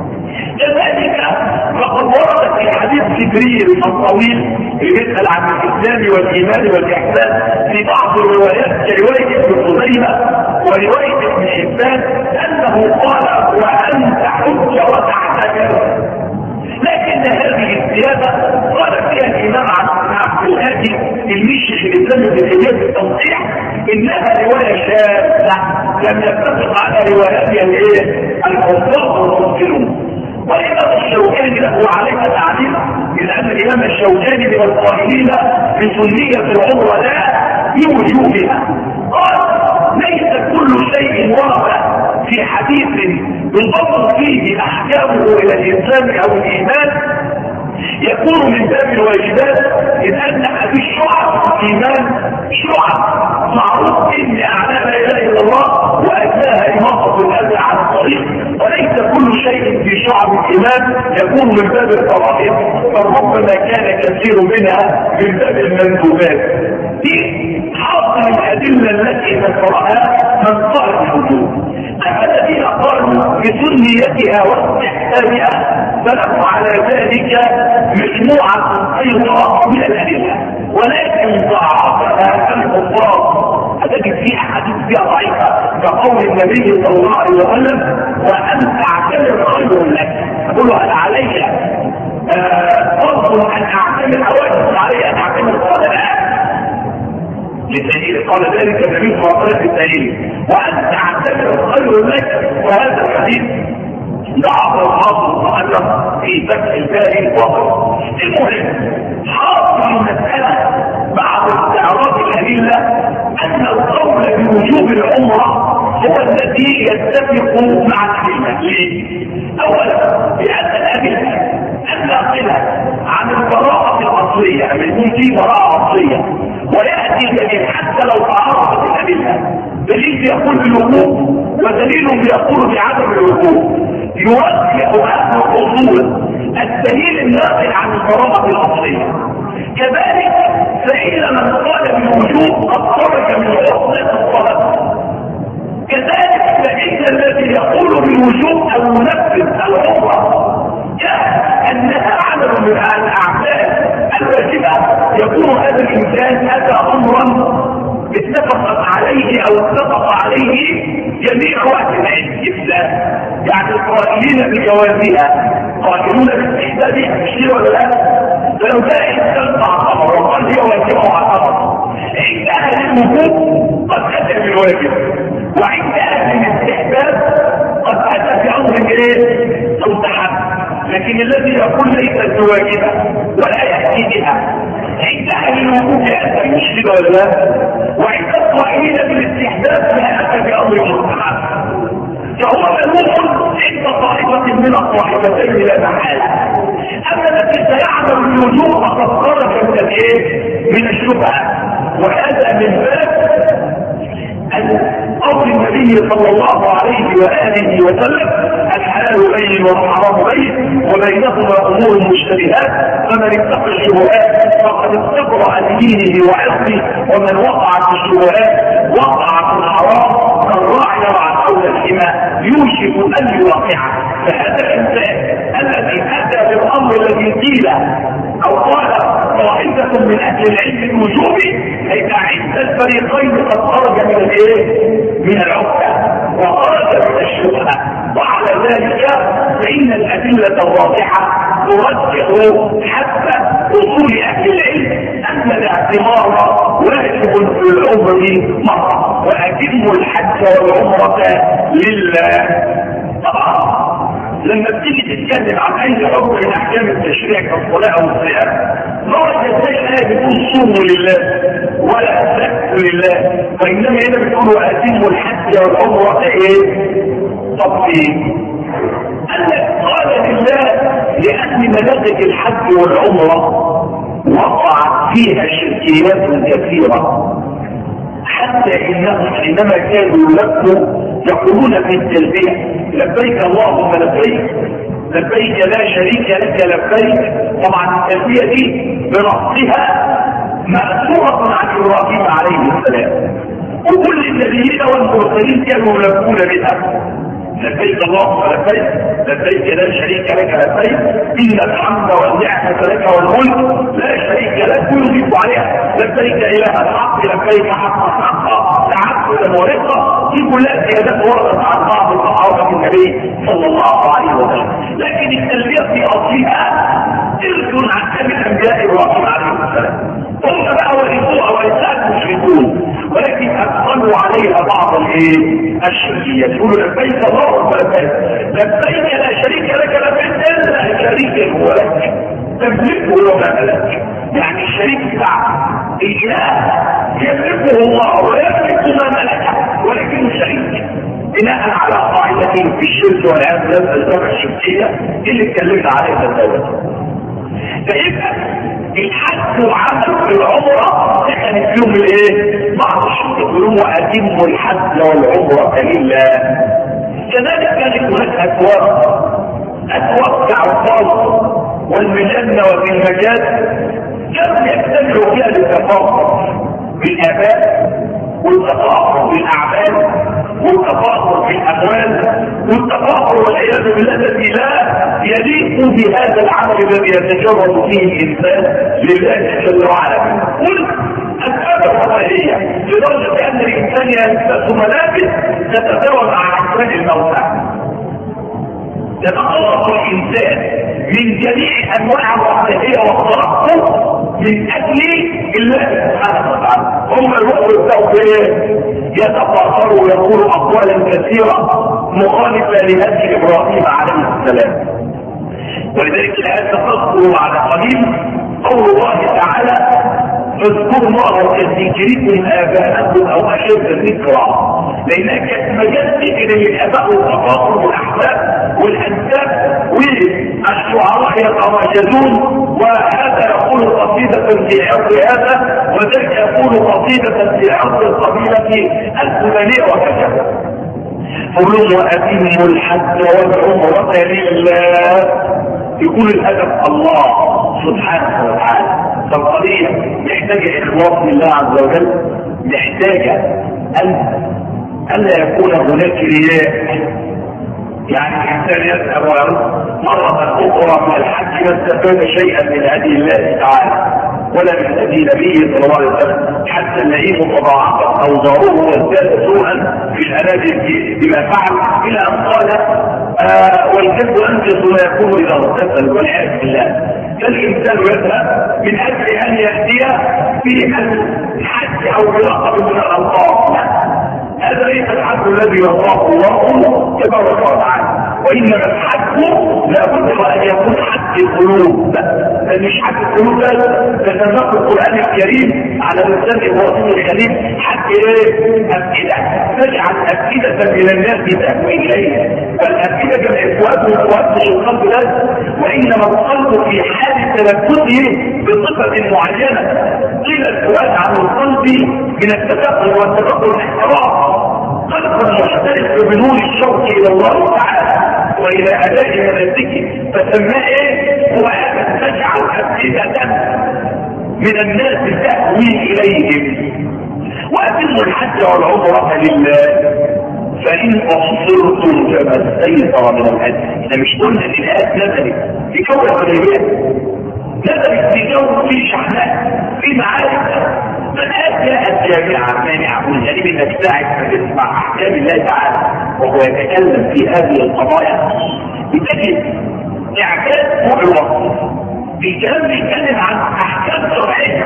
Speaker 1: كذلك فقد ورد في حديث جبريل الطويل يسأل عن الإسلام والإيمان والإحسان في بعض الروايات كرواية ابن خزيمة ورواية ابن حبان أنه قال وأنت حج وتعتكر، لكن هذه الزيادة قال فيها الإمام عبد الهادي المشي في الإسلام بالإيمان بالتنصيح إنها رواية شاذة لم يتفق على رواياتها الإيه؟ الكفار والمسلمون. والإمام الشوكاني له عليها تعليم لأن الإمام الشوكاني من القائلين بسنية العمرة لا بوجوبها، قال ليس كل شيء ورد في حديث ينضبط فيه أحكامه إلى الإسلام أو الإيمان يكون من باب الواجبات، إذ أن هذه الشعب الإيمان شعب معروف إن أعلام لا إله إلا الله وأدناها إماطة الأذى عن الطريق، وليس كل شيء في شعب الإيمان يكون من باب الفرائض، فربما كان كثير منها من باب المندوبات. دي حاصل الأدلة التي ذكرها من قال الوجوب. أما الذين قالوا بسنيتها واستحسانها فلهم على ذلك مجموعة أيضا من الأدلة، ولكن ضعفها الكفار. هتجد فيها حديث فيها ضعيفة كقول النبي صلى الله عليه وسلم وأن تعتمر خير لك. أقول هل علي فرض أن أعتمر أواجب علي أن أعتمر؟ قال لا للدليل، قال ذلك النبي صلى الله عليه وسلم بالدليل وأن تعتمر خير لك. وهذا الحديث ضعف الحافظ المؤلف في فتح الباري الواقع. المهم حاصل المسألة بعد استعراض الأدلة أن القول بوجوب العمرة هو الذي يتفق مع الأدلة. ليه؟ أولا لأن الأدلة الناقلة عن البراءة الأصلية يكون في براءة أصلية ويأتي دليل حتى لو تعارضت الأدلة، دليل يقول بالوقوف ودليل يقول بعدم الوقوف، يوجه أهل الأصول الدليل الناقل عن البراءة الأصلية. كذلك فإن من قال بالوجوب قد خرج من عصمة الصلاة. كذلك فإن الذي يقول بالوجوب أو ينفذ العمرة أنها عمل من الأعمال الواجبة، يكون هذا الإنسان أتى أمرا اتفقت عليه أو اتفق عليه جميع أهل العلم الإسلام، يعني القائلين بجوازها قائلون باستحبابها مش ولا لا؟ لو ده إنسان تعتبر وقال هي واجبة معتبر، عند أهل الوجوب قد أتى بالواجب، وعند أهل الاستحباب قد أتى بأمر إيه؟ مستحب. لكن الذي يقول ليست بواجبة ولا يأتي بها عند أهل الوجوب يأتي مش كده ولا لا؟ وعند القائلين بالاستحباب لا أتى بأمر مستحب. فهو ملوح عند طائفة من الطائفتين لا محالة. أما الذي سيعمل بالوجوب فقد خرج من الإيه؟ من الشبهة، وهذا من باب قول النبي صلى الله عليه وآله وسلم: الحلال بين والحرام بين وبينهما أمور مشتبهات فمن اتقى الشبهات فقد استبرأ لدينه وعرضه ومن وقع في الشبهات وقع في الحرام كالراعي يرعى حول الحمى يوشك أن يوقعه. فهذا الإنسان الذي أتى بالأمر الذي قيل أو قال طائفة من أهل العلم الوجوبي إذا عند الفريقين قد خرج من الإيه؟ من العقدة وخرج من الشبهة. وعلى ذلك فإن الأدلة الواضحة ترجح حتى أصول أهل العلم أن الاعتبار واجب في العمر مرة، وأتم الحج والعمرة لله. طبعا لما بتيجي تتكلم عن اي حكم من احكام التشريع كالصلاه او الصيام ما وجدتش ايه بتقول صوموا لله ولا تسكتوا لله، وانما هنا بتقول واتموا الحج والعمره ايه؟ طب ايه؟ قال لله لان مناسك الحج والعمره وقعت فيها شركيات كثيره، حتى انهم حينما كانوا يلقوا يقولون في التلبيه لبيك اللهم لبيك لبيك لا شريك لك لبيك. طبعا التلبيه دي بنصها مأثورة عن ابراهيم عليه السلام، وكل النبيين والمرسلين كانوا يلبون بها لبيك اللهم لبيك لبيك لا شريك لك لبيك ان الحمد والنعمه لك والملك لا شريك لك، ويضيف عليها لبيك اله الحق لبيك حقا حقا تعبدا ورقا. دي كلها زيادات وردت عن بعض الصحابه النبي صلى الله عليه وسلم، لكن التلبيه في اصلها ارث عن ابي الانبياء ابراهيم عليه السلام. هم بقى ورثوها ولسان مشركون، ولكن ادخلوا عليها بعض الايه؟ الشركيات. يقولوا لبيك اللهم لبيك لبيك لا شريك لك لبيك الا شريك هو لك تملكه وما ملك، يعني الشريك بتاعك الاله يملكه الله ويملك ما ملكه ولكنه شريك بناء على قاعدتين في الشرك والعياذ بالله السبع الشركيه اللي اتكلمنا عليها الدوله. فيبقى الحج وعمل في العمره كانت يوم الايه؟ بعض الشرك يقولون واتموا الحج والعمره لله. كذلك كانت هناك اكواب اكواب كعباس والمجنه وفي المجاز كانوا يجتمعوا فيها للتفاخر بالاباء والتفاخر بالاعمال والتفاخر بالاموال والتفاخر والعياذ بالله الذي لا يليق بهذا العمل الذي يتجرد فيه الانسان لله جل وعلا. قل اسباب الرفاهيه لدرجه ان الانسان يلبس ملابس تتزاوج عن احوال الموتى. يتخلص الانسان من جميع انواع الرفاهيه والترقب من اجل الله سبحانه وتعالى. هم الوقت بتاعوا ايه؟ يتفاخروا ويقولوا اقوالا كثيره مخالفه لهدي ابراهيم عليه السلام. ولذلك الآية تذكر بعد قليل قول الله تعالى: اذكروا الله كذكركم آباءكم أو أشد ذكرا لانها كانت مجال الى الاباء والتفاخر والاحلام والانساب والشعراء يتواجدون، وهذا يقول قصيدة في عرض هذا وذلك يقول قصيدة في عرض القبيلة الفلانية وكذا. قولوا وأتموا الحج والعمرة لله، يقول الأدب الله سبحانه وتعالى. فالقضية محتاجة إخلاص لله عز وجل، محتاجة أن ألا يكون هناك رياء، يعني الإنسان يذهب ويرد مرة أخرى من الحج يستفاد شيئا من هدي الله تعالى ولا من هدي نبيه صلى الله عليه وسلم، حتى نلاقيه متضاعفا أوزاره وازداد سوءا في الأنادل بما فعل، إلى أن قال آه والكذب أنجز ما يكون إذا اغتسل والعياذ بالله. فالإنسان يذهب من أجل أن يهدي في الحج أو برقب من الألقاب، هذا ليس الحج الذي يرضاه الله تبارك وتعالى، وانما الحج لابد ان يكون حج القلوب، مش حج القلوب بس. تتناقض القران الكريم على لسان ابراهيم الخليل حج ايه؟ افئده، تجعل افئده من الناس تهوي اليه، فالافئده جمع اخوات واخوات مش القلب بس، وانما القلب في حال تلبسه بصفه معينه. قيل السؤال عن القلب من التفكر والتفكر الاحترام، قلب محترف بنور الشوق الى الله تعالى والى اداء مناسكه، فسماه ايه؟ هو ان تجعل افئده من الناس تهوي اليهم. واتموا الحج والعمره لله فان احصرتم فما استيسر من الهدي. احنا مش قلنا ان الايات نزلت في جو الغيبات، نزلت في جو في شحنات في معارك، فالآيات جاءت جامعة مانعة من جانب انك ساعد تسمع احكام الله تعالى وهو يتكلم في هذه القضايا، بتجد اعجاز فوق الوصف في كلام بيتكلم عن احكام شرعيه،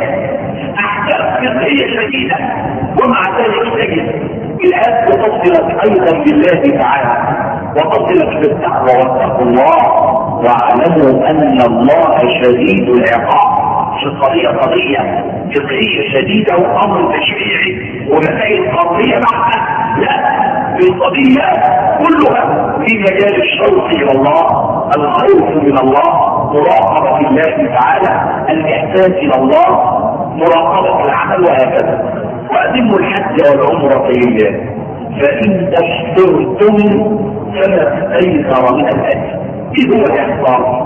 Speaker 1: احكام فقهيه شديده، ومع ذلك تجد الايات تصلت ايضا بالله تعالى وتصلت بالتقوى واتقوا الله واعلموا ان الله شديد العقاب. في القضيه قضيه فقهيه شديده وامر تشريعي ومسائل قضيه بحته، لا، القضيه كلها في مجال الشوق الى الله، الخوف من الله، مراقبه الله تعالى، الاحسان الى الله، مراقبه العمل، وهكذا. واتموا الحج والعمره لله فان احصرتم فما استيسر من الهدي. ايه هو الاحصار؟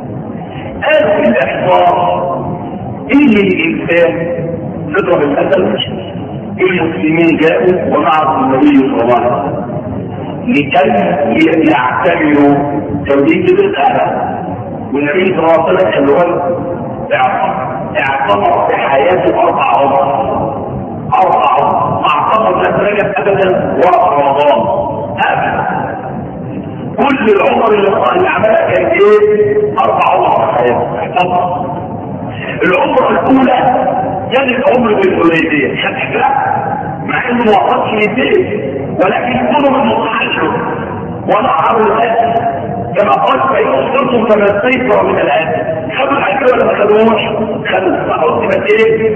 Speaker 1: قالوا في الاحصار ان الانسان نضرب المثل، المسلمين جاءوا ومعهم النبي صلى الله عليه وسلم لكي يعتمروا توليد الرساله، والنبي صلى الله عليه وسلم قال له اعتمر في حياته اربع عمر، اربع عمر ما اعتمر لا رجب ابدا ولا رمضان ابدا، كل العمر اللي عملها كان ايه؟ اربع عمر في حياته اعتمر. العمره الاولى كانت عمر بالحديبيه، خدت مع انه ما وصلش للبيت ولكن كله من متحجر ونحروا الهدي كما قال فيصدرتم كما استيسر من الهدي. خدوا الحج ولا ما خدوش؟ خدوا. فقلت ايه؟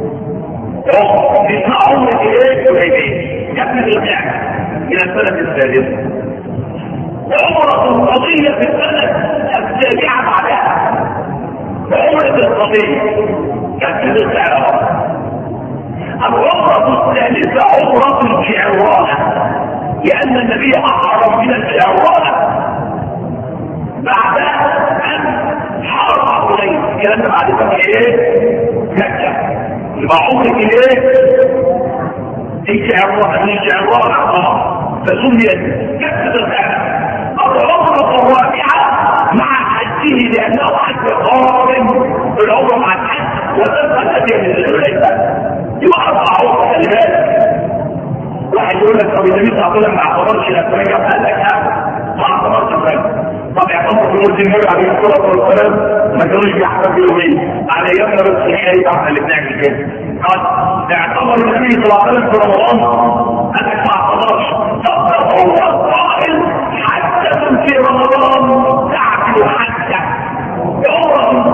Speaker 1: اسمع عمره ايه؟ حديبيه كانت القعده الى السنه السادسه، وعمره القضيه في السنه السابعه بعدها، وعمره القضيه كانت القعده. العمرة الثالثة عمرة الجعرانة، لأن النبي أحرم من الجعرانة بعد أن حرم عليه الكلام بعد فتح إيه؟ مكة. يبقى عمرة الإيه؟ الجعرانة، من الجعرانة فسميت كسر الكعبة. العمرة الرابعة مع حجه لأنه حج قارن بالعمرة مع الحج وتبقى الهدي من الحليفة. يبقى أربع عمر كلمات. واحد يقول لك طب النبي صلى الله عليه وسلم ما اعتبرش الأفريقيا، قال لك لا ما اعتبرش الأفريقيا. طب اعتبر في مولد النبي عليه الصلاة والسلام ما كانوش بيحتفلوا بيه على ايامنا، بس الحقيقة احنا اللي بنعمل كده. قال اعتبر النبي صلى الله عليه وسلم في رمضان، قال لك ما اعتبرش. طب هو قائل حتى في رمضان تعمل حتى عمرة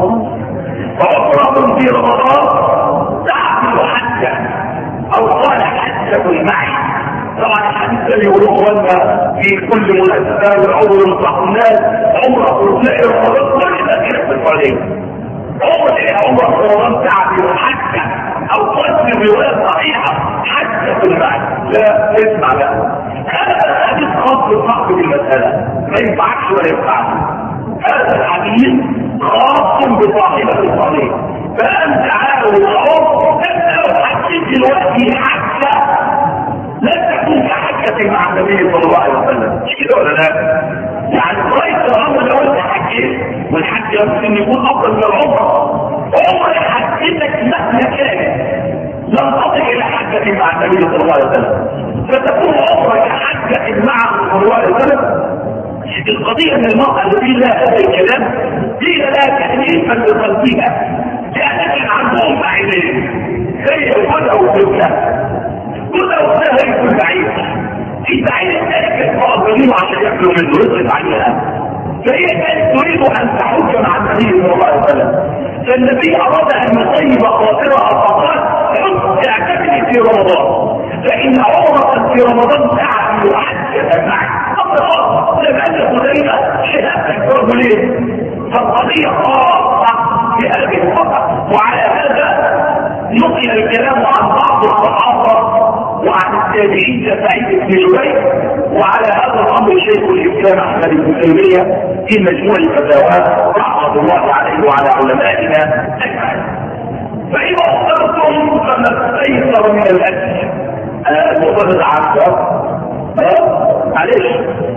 Speaker 1: وعمرة في رمضان تعمل حتى، او قال حتى معي طبعا الحديث ده بيقولوا اخواننا في كل مناسبات عمر الصحنات عمر الرسائل رمضان كل ده كده في الفريق عمر ايه عمر رمضان تعبي حتى او قد روايه صحيحه حتى في المعنى. لا اسمع بقى هذا الحديث خاص بصاحب المساله ما ينفعش ولا ينفعش. هذا الحديث خاص بصاحبه الصحيح فانت عارف العمر انت لو حكيت دلوقتي حتى لا تكون كحكة مع النبي صلى الله عليه وسلم مش كده ولا لا؟ يعني رأيت الأمر لو انت حكيت والحج يمكن يكون أفضل من العمر عمر حكيتك مهما كان لم تصل إلى حكة مع النبي صلى الله عليه وسلم فتكون عمرك حكة معه صلى الله عليه وسلم. القضية ان المرأة التي لا هذا الكلام هي لا تأليفا لقلبها لأنك عندهم عينين هي ولو بالله ولو سهل يكون بعيد في بعيد ذلك الفاضلين عشان يأكلوا منه رزق عليها فهي كانت تريد أن تحج مع النبي صلى الله عليه وسلم فالنبي أراد أن يطيب خاطرها فقال اعتمدي في رمضان فإن عمرة في رمضان تعمل حجة معك الله لم أن خلينا شهادتك رجلين فالقضية خاصة في هذه الفقط. وعلى هذا نقل الكلام عن بعض الصحابة وعن التابعين كسعيد بن جبير وعلى هذا الأمر شيخ الإسلام أحمد بن تيمية في مجموع الفتاوى رحمة الله عليه وعلى علمائنا أجمعين. فإذا اخترتم فما استيسر من الأجل المفرد عشر معلش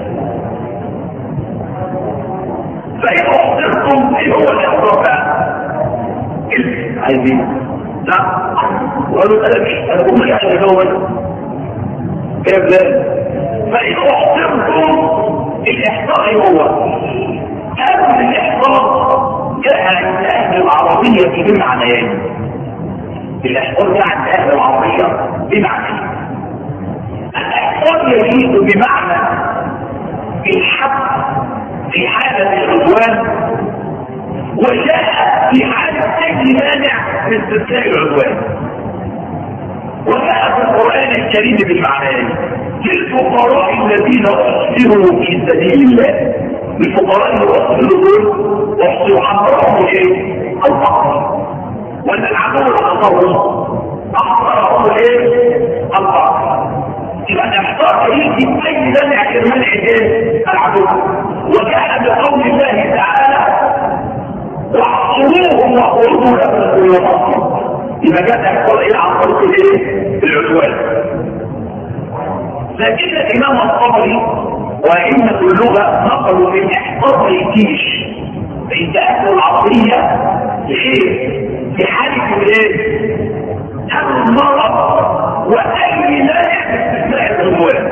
Speaker 1: فإذا اخترتم ايه هو الإحضار عايزين لا وقالوا انا مش انا بقول لك عشان اجاوب كيف ذلك فإذا اخترتم الإحضار هو هذا الإحضار جاء عند أهل العربية بمعنيين الإحضار جاء عند أهل العربية بمعنيين. الإحضار يجيء بمعنى الحق في حالة العدوان وجاء في حالة أجل مانع من استثناء العدوان وجاء في القرآن الكريم بالمعنيين للفقراء الذين أحصروا في سبيل الله الفقراء اللي أحصروا دول أحصروا حضرهم ايه؟ الفقر وأن العدو الأخرهم أحضرهم ايه؟ الفقر يبقى الإحضار يجي بأي منع كرمان عدين العدو وجاء بقول الله تعالى واحصروهم وقعدوا لهم كل مصر يبقى جاء الإحضار إلى عن طريق الايه؟ العدوان. لكن الإمام الطبري وأئمة اللغة نقلوا من إحضار الجيش عند أهل العربية لإيه؟ في حالة الايه؟ المرض وأي مانع باستثناء العدوان.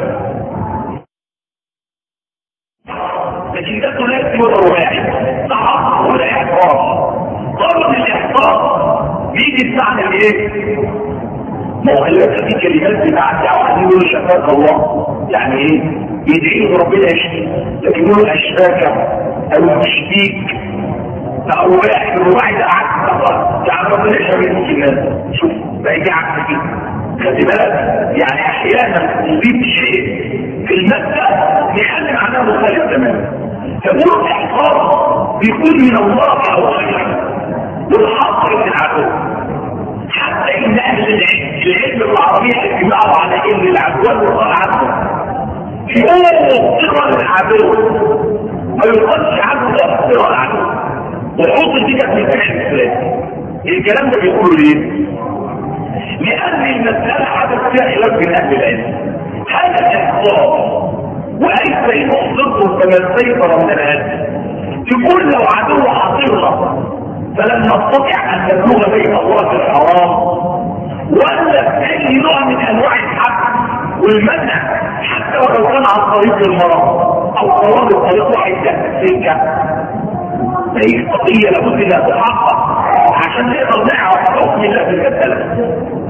Speaker 1: لكن ده ثلاثي ولا رباعي صح ولا إحضار. قالوا ان الإحضار بيجي بمعنى الايه؟ ما هو قال في كلمات بتاعت دعوة يقولوا شفاك الله يعني ايه؟ يدعيه ربنا يشفيك لكن يقولوا اشفاك او يشفيك او واحد الرباعي ده عكس يعني ربنا يشفيك الناس شوف بقى يجي عكس كده خدي بالك يعني احيانا نضيف شيء في المادة نخلي معناه مختلف تماما. فقولوا الاحقار بيكون من الله اولا والحصر في العدو حتى ان اهل العلم العلم العربية اجمعوا على ان العدوان وقال عنه يقولوا صغر العدو ما يقولش عنه ده صغر العدو والحوض دي كانت من فعل الاسلام. الكلام ده بيقولوا ليه؟ لأن المسألة حدث فيها خلاف بين أهل العلم هذا الإحضار وأليس إن أحضرته كما استيسر من العلم تقول لو عدو حصرنا فلم نستطع أن نبلغ بيت الله في الحرام ولا بأي نوع من أنواع الحق والمنع حتى ولو كان عن طريق المرض أو طوال الطريق واحد تحت سكة هي القضية لابد أنها تتحقق عشان نقدر نعرف حكم الله في المسألة.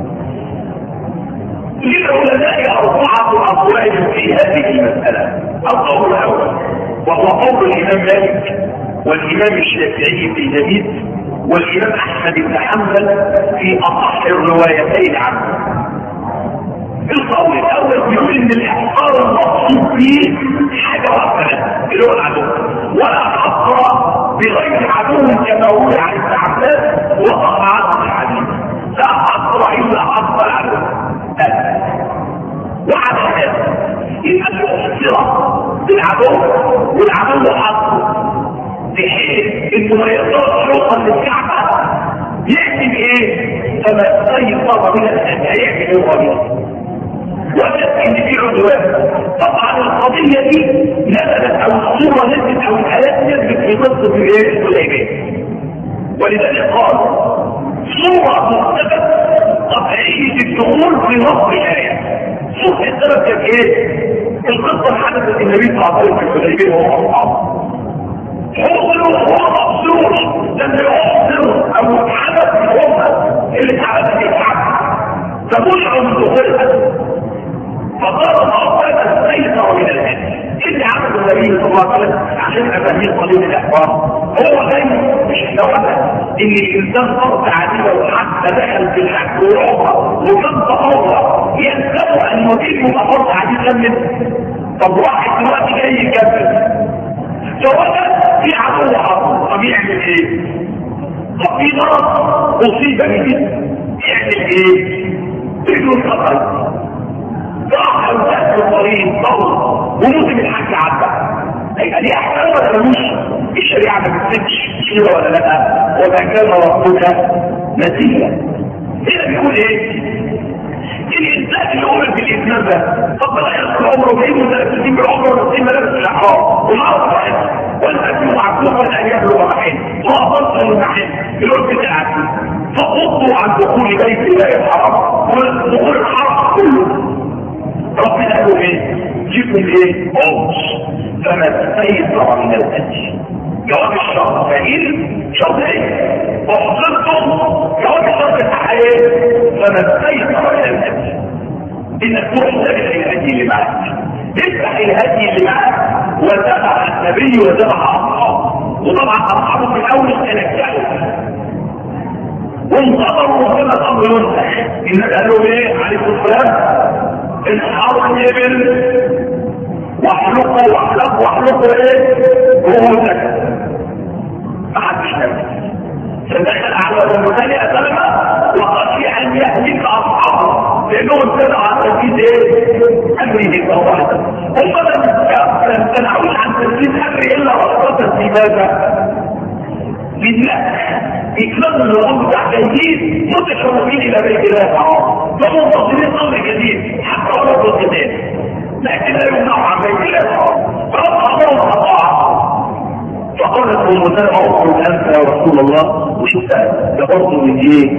Speaker 1: للعلماء أربعة أقوال في هذه المسألة. القول الأول وهو قول الإمام مالك والإمام الشافعي في جديد والإمام أحمد بن حنبل في أصح الروايتين عنه. القول الاول بيقول ان الاحقار المقصود فيه حاجه واحده اللي هو العدو، ولا حقر بغير عدو كما هو عن ابن عباس وقطعت الحديث، لا حقر الا حق العدو. وعلى هذا يبقى الاحتراق بالعدو والعدو حقه، بحيث انه ما يقدرش يوصل للكعبه يعمل ايه؟ فما استيقظ من الان هيعمل ايه الغريب؟ وجد ان في عدوان. طبعا القضيه دي نزلت او الصوره نزلت او الايات نزلت في قصه الايه؟ الحديبيه. ولذلك قال صوره مختلفه طبيعيه الدخول في نص الايه. صوره السبب كانت ايه؟ القصه حدثت النبي صلى الله عليه وسلم في الحديبيه وهو اصحابه. حصلوا هو مقصود لما يحصلوا او حدث الامه اللي اتعملت في الكعبه فمشعوا من دخولها. فقال الله استيسر من الهدي. ايه اللي عمله النبي صلى الله عليه وسلم عشان افهمين قليل الاحرام؟ هو دايما مش نوعا ان الانسان فرض عليه لو حتى دخل في الحج والعمره وكان تطوع يلزم ان يتم يبقى فرض عليه كمل. طب واحد دلوقتي جاي يكمل فوجد في عدو حرب، طب يعمل ايه؟ طب في مرض اصيب به يعمل ايه؟ بدون خطر راح وتحت الطريق طول وموسم الحج عدى. هيبقى دي احسن ولا ملوش؟ الشريعه ما بتسيبش كده ولا لا؟ وما كان ربك نسيا. هنا بيقول ايه؟ الانسان اللي عمر في الاسلام ده طب لا يذكر عمره بايه وثلاثين بالعمر وثلاثين ملابس الاحرام والعرض واحد والاسم معكوفه والايام لغتين واضل المحل العرف بتاعك فقطوا عن دخول بيت الله الحرام ودخول الحرم كله. ربنا قالوا ايه؟ جيبوا ايه؟ عمش فما استيسر من الهدي. جواب الشرط فإن شرط ايه؟ وحضرتم جواب الشرط بتاع ايه؟ فما استيسر من الهدي. انك تروح تتبع الهدي اللي معاك، تفتح الهدي اللي معاك وتبع النبي وتبع اصحابه. وطبعا اصحابه في الاول تنكحوا وانتظروا كما الامر ينتهي. النبي قال لهم ايه عليه الصلاه والسلام؟ اصحابوا الابل واحلقوا واحلقوا واحلقوا ايه؟ رؤوسك. ما حدش نفس فدخل على المثاني اسلم وخشي ان يهلك اصحابه لانهم ابتدعوا عن تنفيذ ايه؟ امره صلى الله عليه وسلم. هم لم يمتنعوش عن تنفيذ امره الا رغبه في ماذا؟ بالله يكلموا الرغم بتاع جديد متشوقين الى بيت الله الحرام فهم منتظرين امر جديد حتى ولو بالقتال لكن لا يمنعوا عن بيت الله الحرام فرب امرهم اطاعه. فقالت ام سلمة انت يا رسول الله وشوف ده برضه من ايه؟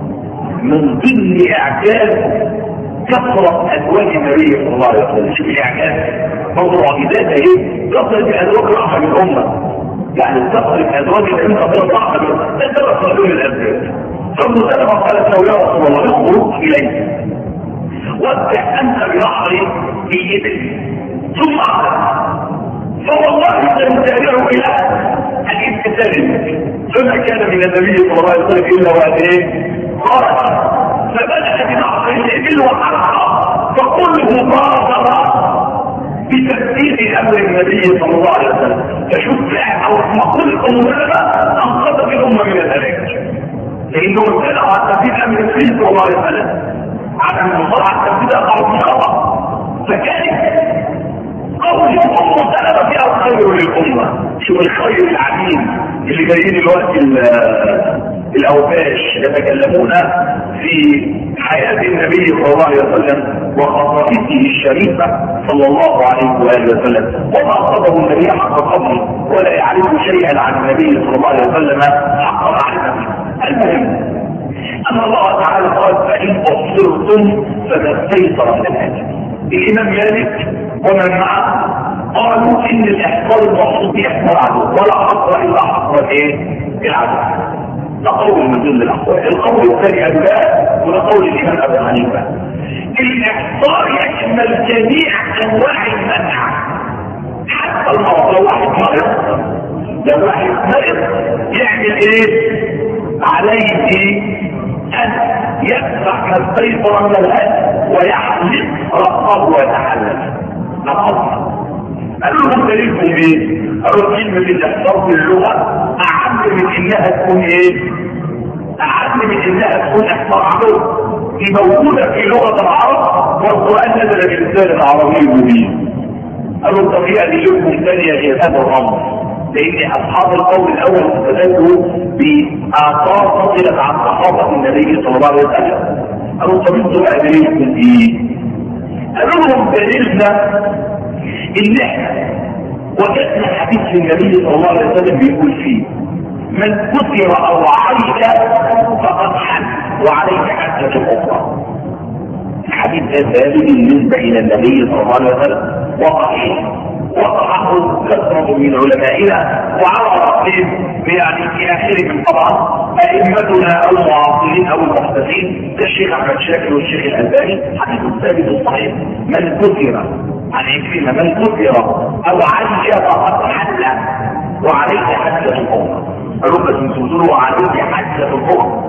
Speaker 1: من ضمن اعجاز كثرة ازواج النبي صلى الله عليه وسلم. شوف الاعجاز برضه معجزات ايه؟ كثرة ازواج رحمة الامه يعني كثرة ازواج الامه ربنا صعب انت رسول الازواج. فام سلمة قالت له يا رسول الله اخرج اليه وابدع انت بنحر بيدك ثم اعلم فوالله سنسارع الى الابتسام فما كان من النبي صلى الله عليه وسلم الا وقد ايه؟ خرج فبدأ بنحر الابل وحرقها فكله بادر بتنفيذ امر النبي صلى الله عليه وسلم. فشوف او مقولة ام سلمة انقذ الامه من الهلاك لانه ابتدعوا على تنفيذ امر النبي صلى الله عليه وسلم على المصارعه التنفيذ اقرب خطا. فكانت قول ام سلمة فيها خير للامه. شوف الخير العميم اللي جايين دلوقتي الاوباش يتكلمون في حياه النبي صلى الله عليه وسلم وخصائصه الشريفه صلى الله عليه واله وسلم وما اصابه النبي حق قدره ولا يعرف شيئا عن النبي صلى الله عليه وسلم حق معرفته. المهم ان الله تعالى قال فان ابصرتم فما استيسر من الهدي. الامام مالك ومن معه قالوا ان الاحقار المقصود باحقار عدو ولا حقر الا حقر ايه؟ العدو. ده قول من ضمن الاقوال. القول الثاني اداء وده قول الامام ابو حنيفه. الاحقار يشمل جميع انواع المنع حتى المرض. لو واحد مرض لو واحد مرض يعمل ايه؟ عليه ان يدفع ما استيسر من الهدي ويحلق رأسه ويتحلل نقصنا. قالوا لهم دليلكم ايه؟ قالوا الكلمة اللي تحصل في اللغة أعم من إنها تكون ايه؟ أعم من إنها تكون أكثر عمل. دي موجودة في لغة العرب والقرآن نزل بلسان عربي مبين. قالوا الطريقة دي لكم ثانية هي هذا الأمر، لأن أصحاب القول الأول استدلوا بآثار فضلت عن صحابة النبي صلى الله عليه وسلم. قالوا طب انتوا بقى دليلكم ايه؟ قالوا لهم دليلنا إن احنا وجدنا حديث النبي صلى الله عليه وسلم بيقول فيه من كسر أو عيش فقد حد وعليه حدة أخرى. الحديث ده ثابت بالنسبة إلى النبي صلى الله عليه وسلم وصحيح وصححه كثرة من علمائنا وعلى رأسهم يعني في آخرهم طبعا أئمتنا المعاصرين أو المحدثين كالشيخ أحمد شاكر والشيخ الألباني. حديث ثابت الصحيح من كسر عن عكرمة من كسر أو عيش فقد حل وعليه حدة أخرى. ربما تنسوزوا وعليه حدة أخرى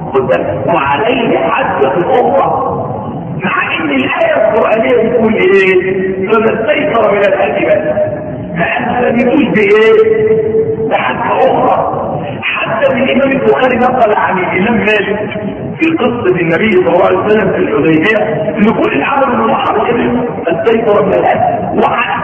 Speaker 1: وعليه حدة أخرى، مع ان الآية القرآنية بتقول ايه؟ فمن استيسر من الهدي بس، فأنت بتقول بايه؟ بحدة أخرى. حتى من الإمام البخاري نقل عن الإمام مالك في قصة النبي صلى الله عليه وسلم في الحديبية ان كل العمل من الصحابة كده استيسر من الهدي وحد.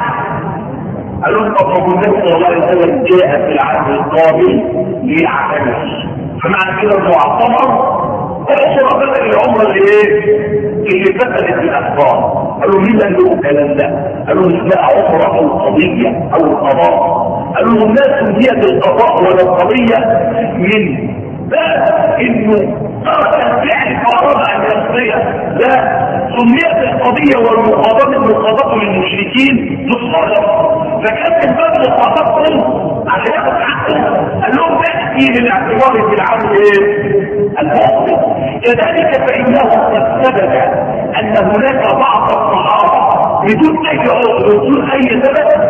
Speaker 1: قالوا طب النبي صلى الله عليه وسلم جاء في العهد القابل ليعتمر، فمعنى كده انه اعتمر اخرى بدل العمر اللي ايه؟ اللي بدلت الاخبار. قالوا مين اللي له الكلام ده؟ قالوا اسمها عمره او قضيه او القضاء. قالوا الناس سميت القضاء ولا القضيه من باب انه ترك الفعل فاراد عن الشخصيه، لا سميت القضيه والمقاضاه المقاضاه للمشركين نصف له، فكانت الباب مقاضاتهم عشان ياخد حقهم. قال لهم تاتي للاعتبار في العمل ايه؟ المؤمن. كذلك فانه قد ثبت ان هناك بعض الصحابه بدون اي عذر بدون اي سبب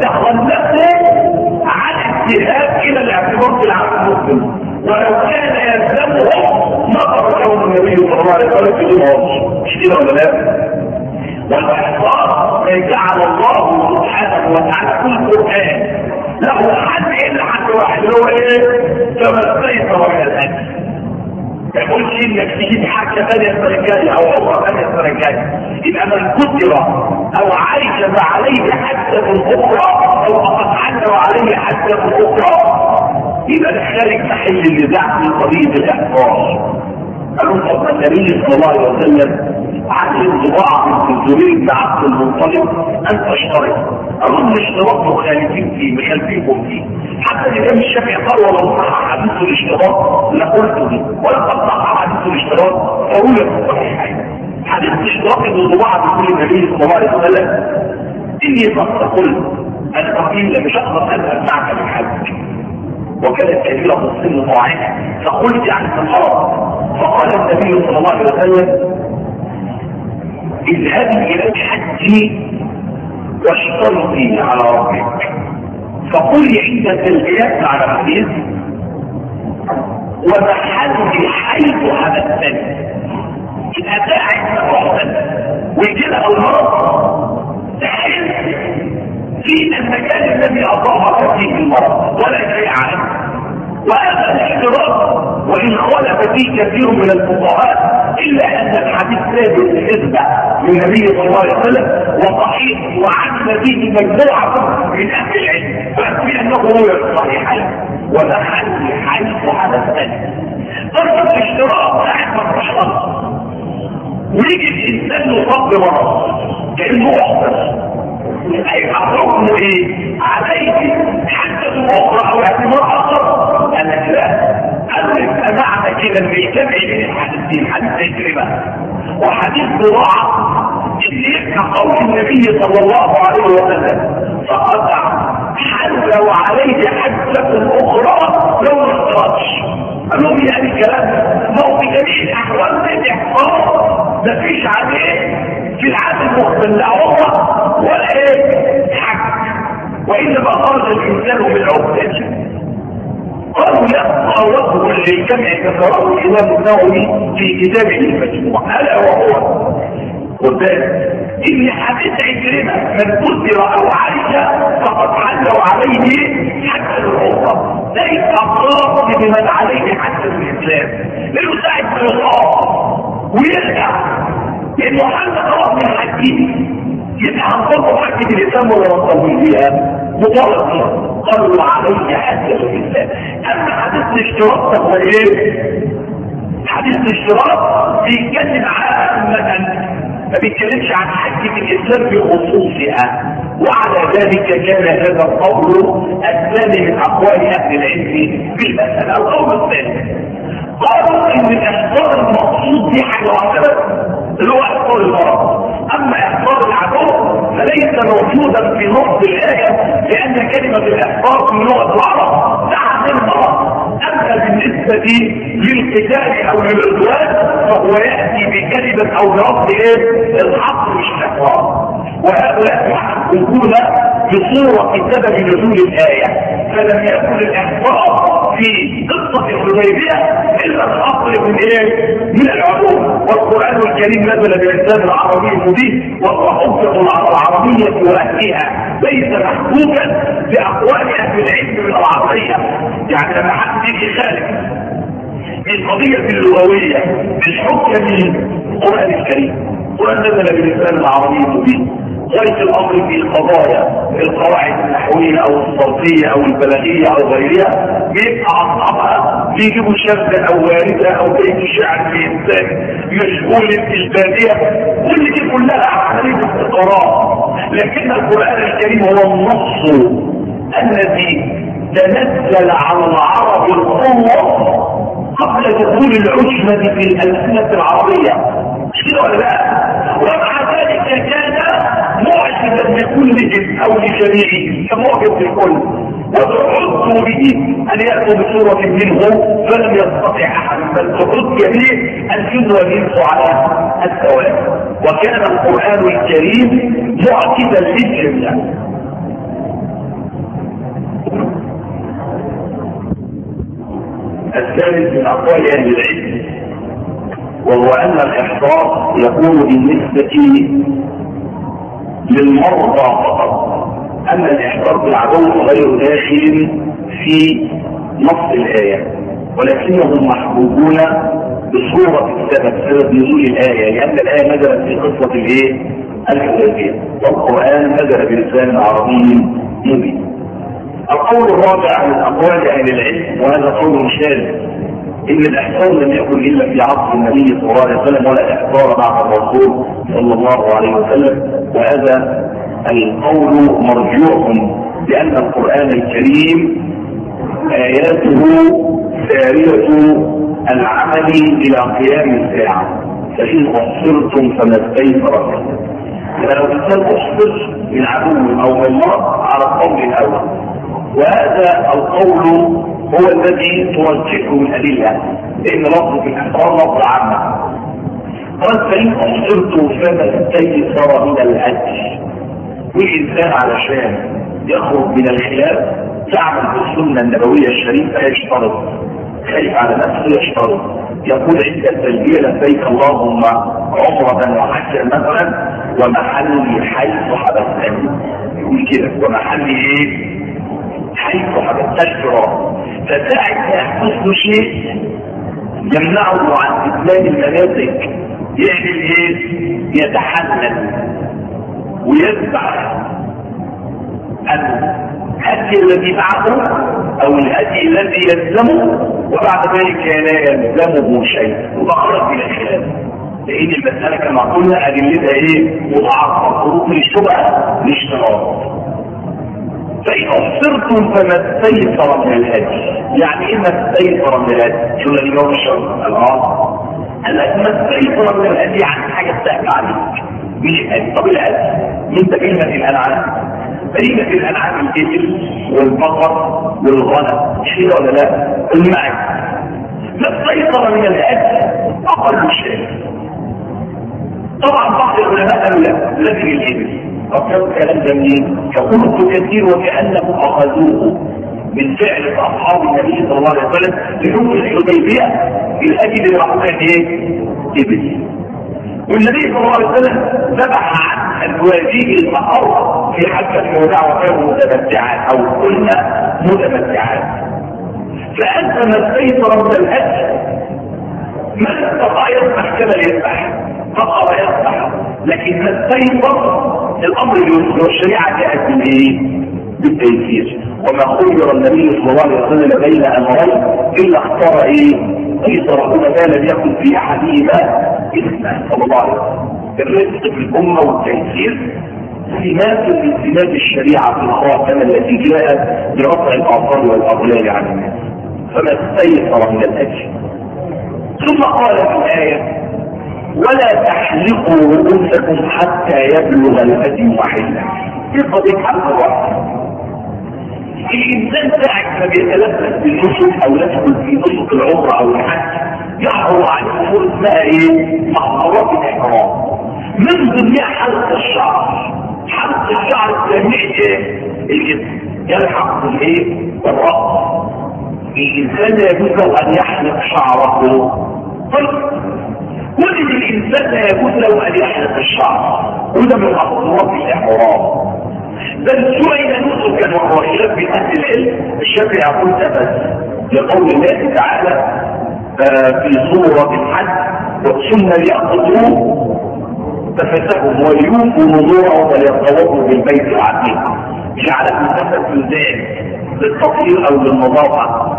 Speaker 1: تخلفوا عن الذهاب الى الاعتبار في العمل المسلم، ولو كان يلزمهم نظر يوم النبي صلى الله عليه وسلم في دون مش كده ولا لا؟ والاحصار ما جعل الله سبحانه وتعالى كل قرآن له حد الا حد واحد اللي هو ايه؟ كما استيسر من الاجل. ما يقولش انك تجيب حاجه ثانيه السنه الجايه او عمره ثانيه السنه الجايه. يبقى من كسر او عايش فعليه حدة اخرى او قد حد وعليه حدة اخرى يبقى ده خارج محل النزاع في قضيه الاحصار. قالوا طب النبي صلى الله عليه وسلم عن انطباع من الزبير بن عبد المطلب ان تشترط. قالوا الاشتراط مخالفين فيه مخالفينكم فيه. حتى الامام الشافعي قال ولو صح حديث الاشتراط لقلت به، ولقد صح حديث الاشتراط فهو في الصحيحين. حديث الاشتراط الانطباع بكل النبي صلى الله عليه وسلم اني قد قلت ان تقيل مش اقدر ان اتبعك بالحج، وكانت كبيرة في السن ضعيفة فقلت عن الصحابة. فقال النبي صلى الله عليه وسلم اذهبي الى الحج واشترطي على ربك فقولي عند التلبيات على الحديث ومحلي حيث حدثتني. الاتاعي تحسن ويجيلها المرض تحس في المكان الذي اضاف فيه المرض ولا شيء عنه. وهذا الاشتراط وان خالف فيه كثير من الفقهاء الا ان الحديث ثابت بالنسبه للنبي صلى الله عليه وسلم وصحيح وعن به مجموعه من اهل العلم فاكفي انه هو الصحيحين ومحل حيث حدثني. درجه الاشتراط احمد رحمه ويجي الانسان يصاب بمرض كانه محدث هيبقى حكمه ايه؟ عليه حدة اخرى او اعتبار اخر. قال لك لا، قال لك معنى كده ان يجمع بين الحديثين حديث عكرمة وحديث ضراعة اللي يبقى قول النبي صلى الله عليه وسلم فقد حل وعليه حدة اخرى لو ما اختارش. قال لهم يعني الكلام ما هو في جميع الاحوال ما يحصل مفيش عليه في العهد المقبل لا عمره ولا ايه حج، وانما خرج الانسان بالعقده. قالوا لا قالوا للجمع كفره الامام النووي في كتابه المجموع الا وهو قدام ان حديث عكرمه من قدر او عايشه فقد حلوا عليه حتى العمره، ليس خاص بمن عليه حتى الاسلام، لانه ساعه ما يصاب ويرجع لانه حل خلاص من حجه يبقى هنطلقوا حجه الاسلام ولا نطلقوا فيها مطالب فيها، قالوا عليه حتى الاسلام. اما حديث الاشتراط هو ايه؟ حديث الاشتراط بيتكلم عامة، ما بيتكلمش عن حجة الإسلام بخصوصها، وعلى ذلك كان هذا القول الثاني من أقوال أهل العلم في المسألة. القول الثاني قالوا إن الإحضار المقصود دي حاجة واحدة اللي هو إحضار المرض، أما إحضار العدو فليس موجودا في نص الآية، لأن كلمة الإحضار في لغة العرب تعني المرض. أما بالنسبة للقتال أو للعدوان فهو يأتي بكلمة أو برفض إيه؟ الحق مش الإحضار، وهؤلاء يحكمون بصورة سبب نزول الآية، فلم يكن الإحضار في قصة الحديبية إلا الأصل من إيه؟ من العلوم، والقرآن الكريم نزل بلسان العربي المبين وهو حجة العربية وأهلها، ليس محكوما بأقوال أهل العلم من العربية. يعني لما حد يجي خالف من قضية اللغوية بالحكم من القرآن الكريم، القرآن نزل بلسان العربي المبين، وليس الامر في قضايا القواعد النحويه او الصرفيه او البلاغيه او غيرها بيبقى عصبها بيجيبوا شاذة او وارده او بيت شعر في انسان مشغول في الباديه، كل دي كلها عمليه استقرار. لكن القران الكريم هو النص الذي تنزل على العرب القوه قبل دخول العجمه في الالسنه العربيه، مش كده ولا لا؟ ومع ذلك كان معجزا لكلهم او لجميعهم كمعجز للكل، وتحط به ان ياتوا بصوره منه فلم يستطع احد، بل تحط به الجن والانس على السواء، وكان القران الكريم معجزا للجميع. الثالث من اقوال اهل العلم وهو ان الاحضار يكون بالنسبه للمرضى فقط، أما الإحضار بالعدو غير داخل في نص الآية، ولكنهم محبوبون بصورة السبب، سبب نزول الآية، لأن الآية نزلت في قصة الإيه؟ الحديبية، والقرآن نزل بلسان عربي مبين. القول الرابع من أقوال أهل العلم وهذا قول شاذ، إن الإحضار لم يكن إلا في عصر النبي صلى الله عليه وسلم، ولا إحضار بعد الرسول صلى الله عليه وسلم، وهذا القول مرجوع لأن القرآن الكريم آياته سارية العمل إلى قيام الساعة، فإن أحصرتم فما استيسر منه. فلو الإنسان أحصر من عدو أو من مرض على القول الأول، وهذا القول هو الذي ترجحه الأدلة، لأن لفظ الإحصار لفظ عامة. قال فإن أحصرتم فما استيسر من الهدي، والإنسان علشان يخرج من الخلاف تعمل بالسنة النبوية الشريفة يشترط، خايف على نفسه يشترط، يقول عند التلبية لبيك اللهم عمرة وحجا مثلا ومحلي حيث حبستني، يقول كده ومحلي ايه؟ حيث حبستني فرار. فساعد ما يحدث له شيء يمنعه عن إتمام المناسك يعمل ايه؟ يتحلل ويتبع الهدي الذي معه او الهدي الذي يلزمه، وبعد ذلك لا يلزمه شيء وبخرج الى الخلاف، لان المساله كما قلنا ادلتها ايه؟ مضاعفه، خروج الشبهه الاشتراط. فان احصرتم فما استيسر من الهدي، يعني ايه ما استيسر من الهدي؟ شو الامام الشرعي الان قال لك ما استيسر من الهدي عن حاجه سهله عليك، مش الهدي. طب الهدي من بهيمة الانعام، بهيمة الانعام الابل والبقر والغنم، مش كده ولا لا؟ المعز ما استيسر من الهدي اقل شيء. طبعا بعض العلماء قالوا لا لكن الابل، فكان الكلام ده منين؟ يقول كثير وكانهم اخذوه من فعل اصحاب النبي صلى الله عليه وسلم لحكم الحديبيه، الاجل اللي راحوا كان ايه؟ ابل. والنبي صلى الله عليه وسلم ذبح عن ازواجه البقر في حجه الوداع وكانوا متمتعات او كنا متمتعات. فانت ما استيسر من الهدي، من استطاع يذبح كما يذبح، بقر يذبح، لكن ما استيسر الامر يسر، والشريعه جاءت بالايه؟ بالتيسير. وما خير النبي صلى الله عليه وسلم بين امرين الا اختار ايه؟ ايسرهما ما لم يكن في احدهما اثما صلى الله عليه وسلم. الرزق في الامه والتيسير سمات من سمات الشريعه الخاتمه التي جاءت برفع الاعصار والاغلال عن الناس، فما استيسر من الاجر. ثم قال في الايه: ولا تحلقوا رؤوسكم حتى يبلغ الهدي محله. في قضيه حلق الراس، الانسان ساعة ما بيتلبس بالنسك او يدخل في نسك العمره او الحج يحرم عليه امور اسمها ايه؟ محظورات الاحرام. من ضمنها حلق الشعر. حلق الشعر تجميع ايه؟ الجسم يلحق بالايه؟ بالراس. الانسان لا يجوز له ان يحلق شعره. طيب كل الانسان لا يجوز له ان يحلق الشعر، وده من محظورات الاحرام. بل سئل نسكا وهو خلاف بين اهل العلم. الشافعي يقول ثبت لقول الله تعالى في سوره الحج: ثم ليقضوا تفتهم وليوفوا نذورهم وليطوفوا بالبيت العتيق. جعله ثبت ذلك للتطهير او للنظافه،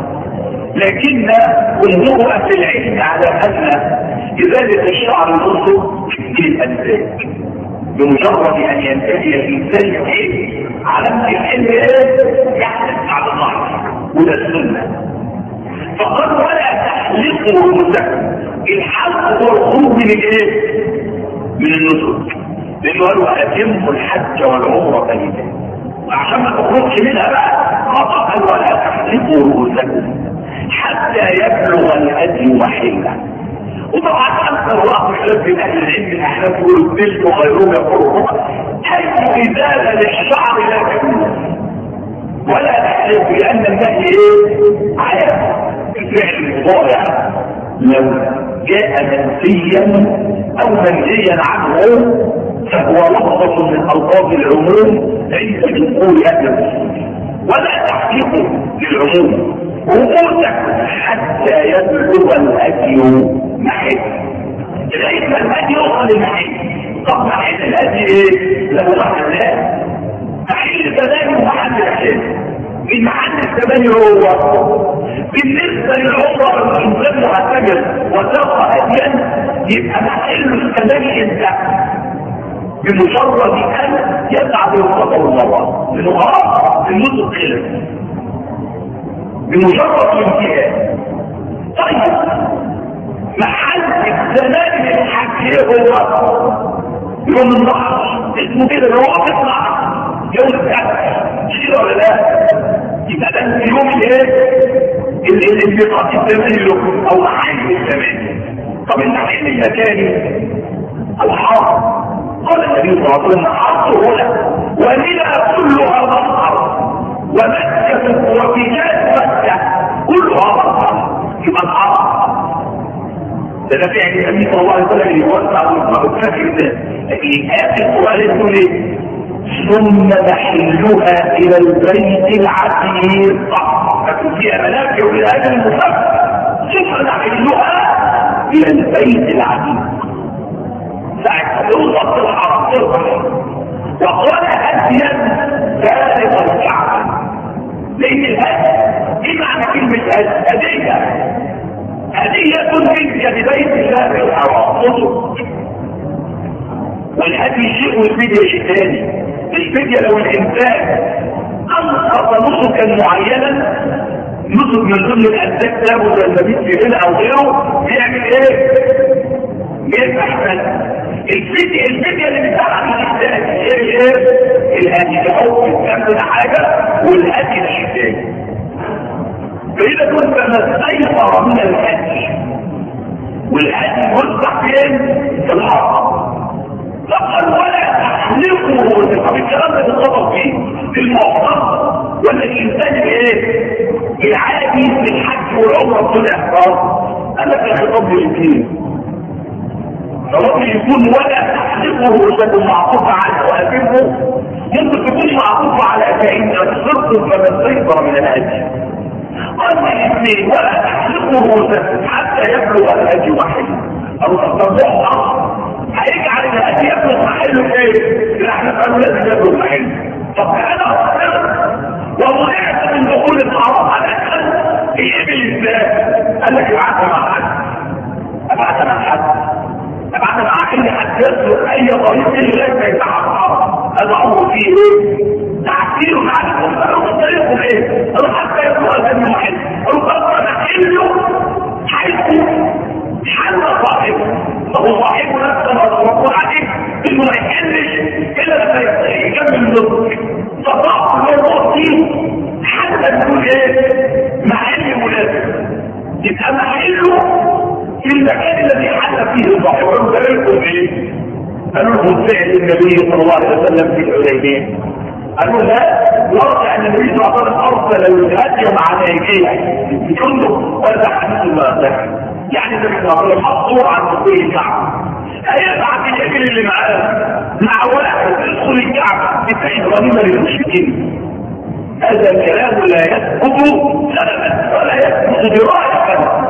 Speaker 1: لكن جمهور اهل العلم على ان ازاله الشعر النصف في الانساج بمجرد ان ينتهي الانسان ايه؟ علامه العلم ايه؟ يحدث على الظهر، وده السنه. فقال: ولا تحلقوا رؤوسكم. الحلق هو الخروج من الايه؟ من النسك، لانه قالوا اتموا الحج والعمره لله، وعشان ما تخرجش منها بقى قال: ولا تحلقوا رؤوسكم حتى يبلغ الهدي محله. وطبعا اكثر واحد خلاف بين اهل العلم الاحناف يقولوا الدلك وغيرهم يقولوا حيث ازاله للشعر لا تجوز ولا تحلف، لان النهي ايه؟ عام. الفعل المضارع لو جاء منفيا او منهيا عنه فهو لفظ من الفاظ العموم عند جمهور اهل السنه. ولا تحلف للعموم رؤوسك حتى يبلغ الهدي محل. لغايه ما الهدي يوصل للمحل. طب محل الهدي ايه؟ له معنى لا. محل التباني ومحل الحل. المحل التباني هو بالنسبه للعمره الانسان معتمد وتبقى هديا، يبقى محل التباني انت بمجرد ان يسعد الخطا والمرض لانه خلاص النص خلص بمجرد الانتهاء. طيب محل الزمان الحج هو يوم النحر، اسمه كده اللي هو بيطلع يوم السبت، كده ولا لا؟ يبقى ده اليوم الايه؟ اللي بيقضي الزمان له او محل الزمان. طب المحل المكاني الحرم، قال النبي صلى الله عليه وسلم: حرمه له ومنى كلها مصر ومكة وبلاد مكة كلها مصر. يبقى الحرم ده ده فعل النبي صلى الله عليه وسلم اللي يوسع المفكر ده. لكن آخر القرآن يقول ايه؟ ثم محلها إلى البيت العتيق. لكن فيها منافع لهذا المفكر. ثم محلها إلى البيت العتيق. ساعة توصل الحرم ترفع. وقال هديا ذلك الكعبة، لأن الهدي ايه معنى كلمة هدية؟ هدية فدية لبيت الله الحرام نصب، والهدي شيء والفدية شيء ثاني. الفدية لو الإنسان أنقص نسكا معينا، نسك من ضمن الأنساك تابوا زي المبيت في هنا أو غيره، بيعمل إيه؟ بيفتح منه. الفدية الفدية اللي بتاعها من الإنسان ايه ايه؟ الهدي تحط تعمل حاجة والهدي الحداية. فإذا كنت مستيقظ من الهدي والهدي مرتاح فين؟ في الحرم. فقال: ولا تحلقوا. طب الكلام ده بيتطبق فيه في المعتمر ولا الإنسان ايه؟ العادي في الحج والعمرة كل إحرام؟ أنا في خطاب الاثنين. ممكن يكون ولا تحلقه رؤوسكم معطوف على وأتمه، ممكن تكون معطوف على فإن أبصرتم فمن سيطر من الهدي. قال الاثنين ولا تحلقوا رؤوسكم حتى يبلغ الهدي محله، أو تطبقها هيجعل الهدي يبلغ محله ايه؟ احنا قالوا لازم يبلغ محله. طب انا اصلا وضعت من دخول الحرام على الأقل ايه ازاي؟ قال لك ابعتها مع حد، ابعتها مع حد ابعتها مع اي حد يسلك اي طريق الا ما يتعرف. هذا امر فيه ايه؟ تعسير عنكم. قالوا طريقكم ايه؟ قالوا حتى يبلغ الهدي محله. قالوا قد محله حيث حل صاحبه. فهو صاحبه نفسه مطلوب عليه انه ما يحلش الا لما يكمل النصف. فضعف الموضوع فيه حتى تقول ايه؟ محل مناسب. يبقى محله في المكان الذي حل فيه صاحبه. قالوا دليلكم ايه؟ قالوا لهم فعل النبي صلى الله عليه وسلم في الحديبيه. قالوا لا، ورجع النبي صلى الله عليه وسلم ارسل الهدي مع ناجيه بجنده ولا حديث المرتاح. يعني النبي صلى الله عليه وسلم حصور عن دخول الكعبه. هيبعت الابل اللي معاه مع واحد يدخل الكعبه بتاع غنيمه للمشركين. هذا الكلام لا يثبت سببا ولا يثبت درايه.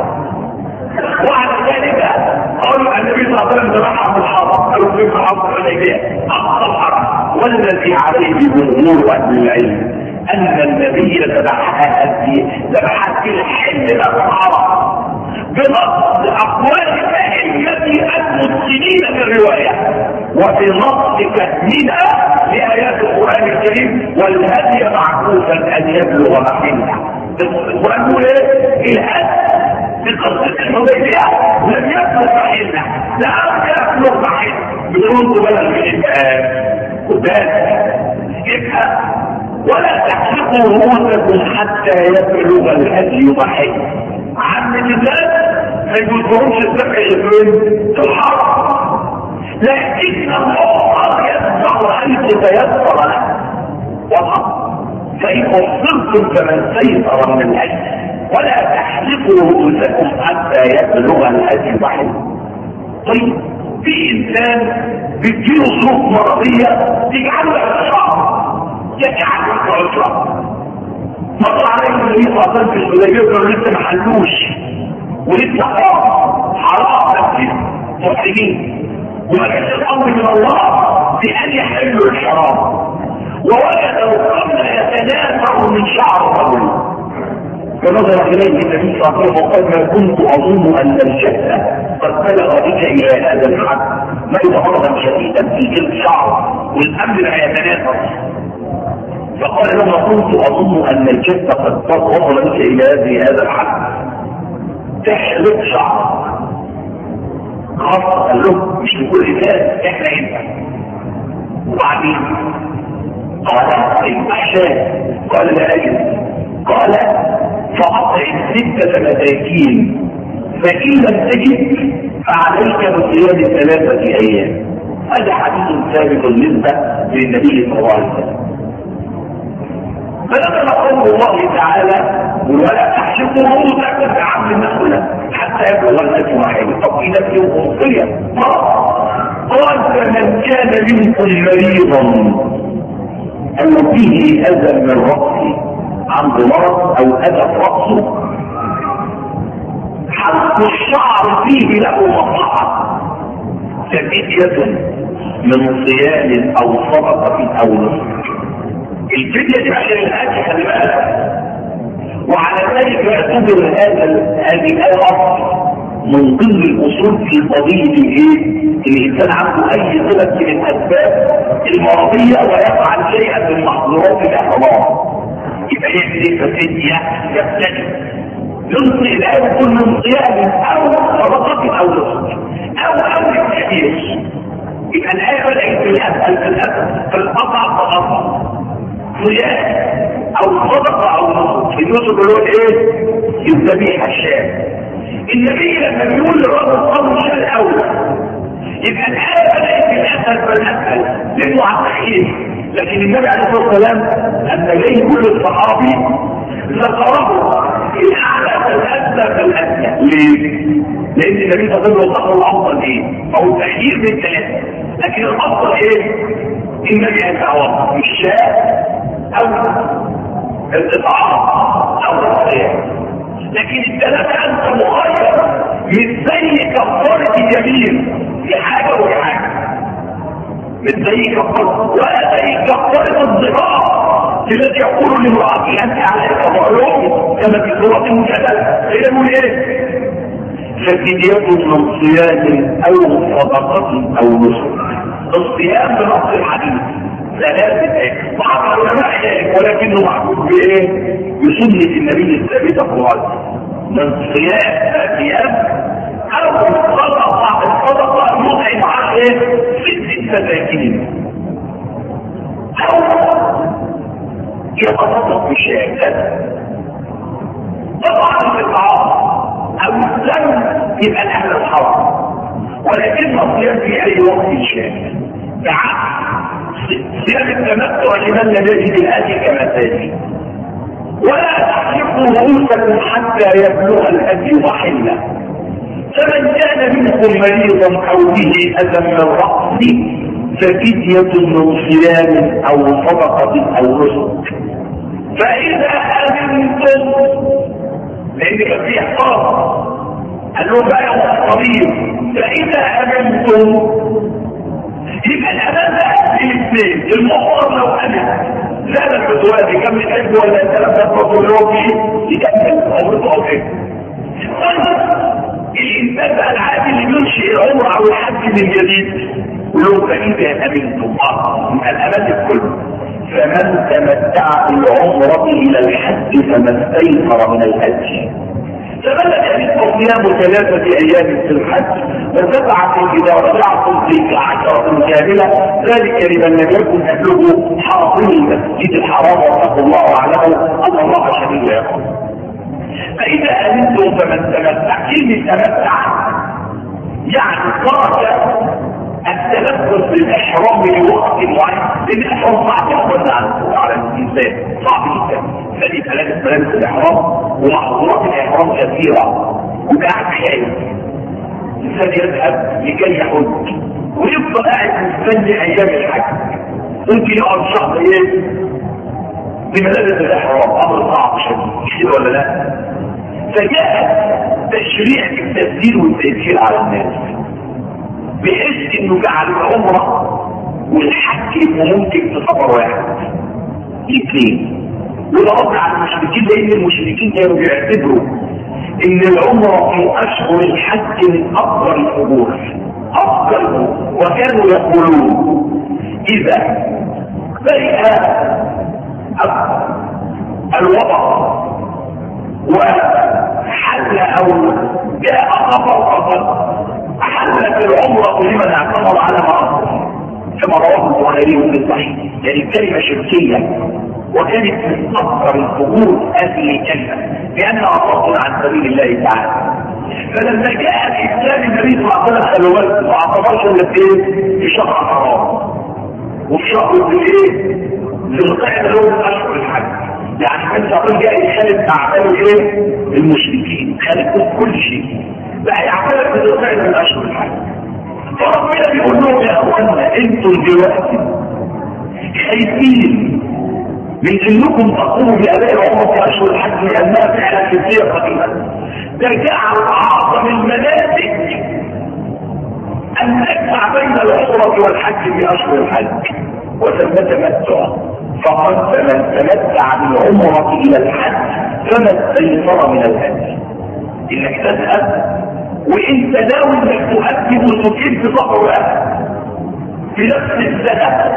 Speaker 1: وعلى ذلك قالوا النبي صلى الله عليه وسلم ذبحها في الحرم. قالوا في الحرم الحديبيه اقصى الحرم. والذي عليه جمهور اهل العلم ان النبي ذبحها ذبحها في الحل الحرام بنص اقوال الائمه المسلمين في الروايه، وفي نص كتمها لايات القران الكريم والهدي معكوفا ان يبلغ محله. القران يقول ايه؟ الهدي في قصه الحديبيه لم يبلغ محله، لا يبلغ محله بدون بلغ من الآن. وذلك يبقى ولا تحلقوا رؤوسكم حتى يبلغ الهدي محله. عم الناس ما يجوزهمش الذبح يفرن في الحرم، لكن الله يسمع حيث تيسر له وقط. فإن أصرتم فمن سيطر من الهدي ولا تحلقوا رؤوسكم حتى يبلغ الهدي محله. طيب في انسان بيديله ظروف مرضيه تجعله عشره يجعله عشره. مر عليه النبي صلى الله عليه وسلم في الحديبيه وقالوا لسه ما حلوش ولسه حرام حرام كتير مسلمين، وما كانش الامر من الله بان يحلوا الحرام. ووجدوا قبل يتنازعوا من شعر الرجل فنظر اليه النبي صلى الله عليه وسلم وقال ما كنت اظن ان الجنه قد بلغ بك الى هذا الحد ما يتمرضا شديدا في جلد الشعر والامر لا يتناسب. فقال له ما كنت اظن ان الجنه قد وصل بك الى هذا الحد تحلق شعر. خلاص قال له مش لكل انسان احنا انت. وبعدين قال طيب احسان. قال لا اجد. قال فأطعم ستة مساكين فإن لم تجد فعليك بصيام ثلاثة أيام. هذا حديث ثابت بالنسبة للنبي صلى الله عليه وسلم. فلما قول الله تعالى ولا تحشقوا رؤوسكم بعمل النخلة حتى يبلغ الهدي محله. طب في نفي وصية قال فمن كان منكم مريضا أو فيه أذى من رأسه عنده مرض او اذى في راسه حق الشعر فيه له مصلحه ففدية من صيام او صدقه او نسك. الفدية دي عشان الاكل خلي بالك. وعلى ذلك يعتبر هذا هذه الاصل من ضمن الاصول في قضيه الايه؟ الانسان عنده اي سبب من الاسباب المرضيه ويفعل شيئا من محظورات الاحرام يبقى يجري ففدية يبتدي ينصي الآن كل من صيام أو صدقة أو نسك أو أمر كبير. يبقى الآية بدأت بالأسهل بالأسهل فالأصعب فالأصعب صيام أو صدقة أو نسك. النسك اللي هو إيه؟ الذبيحة الشاة. النبي لما بيقول للرجل صلوا الشاة الأول يبقى الآية بدأت بالأسهل فالأسهل لأنه على التخييم. لكن النبي عليه الصلاه والسلام لما جاي كل الصحابي ذكره الاعلى فالادنى فالادنى ليه؟ لان النبي صلى الله عليه وسلم الافضل ايه؟ او التخيير من ثلاثه، لكن الافضل ايه؟ النبي يتعوض الشاء او الاطعام او الصيام. لكن الثلاثه انت مخير، مش زي كفاره اليمين في حاجه وحاجه، مش زي كفاره ولا زي كفاره الظهار التي يقول لامرأة انت عليك ظهرهم كما في سورة المجادلة. يقول ايه؟ ففدية من صيام او صدقة او نسك. الصيام بنص الحديث ثلاثة ايه؟ بعض العلماء ذلك ولكنه معروف بايه؟ بسنة النبي الثابتة في الوقت من صيام صيام او صدقة. الصدقة مطعم على ايه؟ ست مساكين او يتصدق بشيء. طبعا الإطعام او السلم يبقى الاهل الحرام، ولكن الصيام في اي وقت شاء. صيام التمتع لمن لم يجد الهدي كما تاتي. ولا تحلقوا رؤوسكم حتى يبلغ الهدي محله. فمن كان منكم مريضا او به اذى من راسه ففدية من صيام او صدقة او نسك. فاذا امنتم، لان كان في احقاق قال لهم بقى يا الطبيب، فاذا امنتم يبقى الامان ده الاثنين. المحور لو امن زاد الفتوى كم يحب ولا ثلاثة بطولات يكمل عمرته او ايه. الانسان بقى العادي اللي بينشئ العمر او الحج من جديد ولو فإذا أمنتم من الأمان الكل. فمن تمتع بالعمرة إلى الحج فما استيسر من الهدي. فمن لم يجد صيام ثلاثة أيام في الحج وسبعة إذا رجعتم تلك عشرة كاملة، ذلك لمن لم يكن أهله حاضري المسجد الحرام واتقوا الله واعلموا أن الله شديد العقاب. فإذا أمنتم فمن تمتع، كلمة تمتع يعني خرج التلفظ بالاحرام لوقت معين، لان الاحرام صعب ياخذ على الانسان، صعب جدا. فدي ثلاثه ملابس الاحرام ومحظورات الاحرام كثيره، وقاعد خايف الانسان يذهب لكي يحج ويفضل قاعد مستني ايام الحج، ممكن يقعد شهر ايه بملابس الاحرام. امر صعب شديد ولا لا؟ فجاء تشريع التسهيل والتيسير على الناس بحيث انه جعل العمره والحج ممكن في سفر واحد الاثنين. وده رد على المشركين، لان المشركين كانوا بيعتبروا ان العمره في اشهر الحج من افضل الامور افضل، وكانوا يقولون اذا برئ الوضع وحل او جاء خبر خبر حلت العمرة لمن اعتمر على ما أصدر كما رواه البخاري في الصحيح. يعني كلمة شركية وكانت من أكثر الأمور أهل الجنة لأنها فضل عن سبيل الله تعالى. فلما جاء الإسلام النبي صلى الله عليه وسلم قالوا بس ما اعتبرش إلا في شهر حرام وفي شهر الايه؟ ذي القعدة اللي هو من أشهر الحج. يعني كان شهر جاء يخالف أعمال ايه؟ المشركين، خالف كل شيء بقى يعتبر في القعدة من أشهر الحج. فربنا بيقول لهم يا أخوانا انتم دلوقتي خايفين من انكم تقوموا بأداء العمرة في أشهر الحج لأنها فعلا كثيرة قديمة. ده جعل أعظم المناسك أن نجمع بين العمرة والحج في أشهر الحج وتم تمتع. فقد من تمتع بالعمرة إلى الحج فما استيسر من الهدي. إنك تذهب وإنت ناوي إنك تؤدي نسكين في سفر واحد في نفس السنة،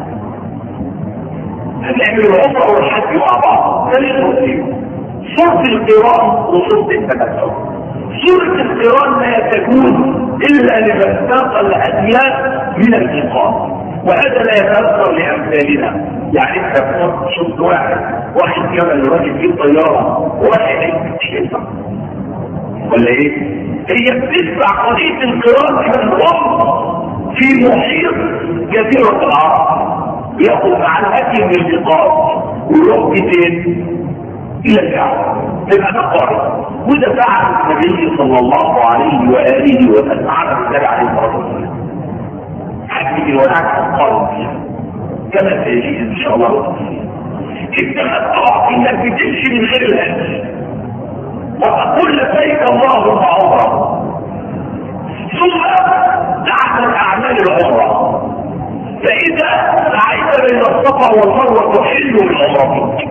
Speaker 1: هنعمل العمرة والحج مع بعض. ده ليه صورة القران وصورة التمتع. صورة القران لا تكون إلا لمن ساق الأديان من الإقامة، وهذا لا يتأثر لأمثالنا. يعني انت شفت واحد واحد جبل راجل فيه طيارة وواحد يتشفع ولا ايه؟ هي بتدفع قضية القران من الأرض في محيط جزيرة العرب، ياخذ مع الهدي من الإقامة ويروح بيتين الى الكعبه تبقى تقارب. وده فعل النبي صلى الله عليه واله وسلم على النبي عليه الصلاه والسلام. حج الوداع تقارب فيها كما سيجي ان شاء الله. التمتع انك بتمشي من غير الهدي وتقول لبيك اللهم عمره، ثم تعمل اعمال العمره، فاذا سعيت بين الصفا والمروه تحل من عمرتك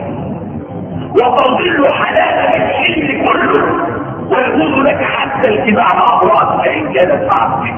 Speaker 1: وتظل حلالا الحل كله، ويجوز لك حتى الاتباع مع امرأتك ان كانت معك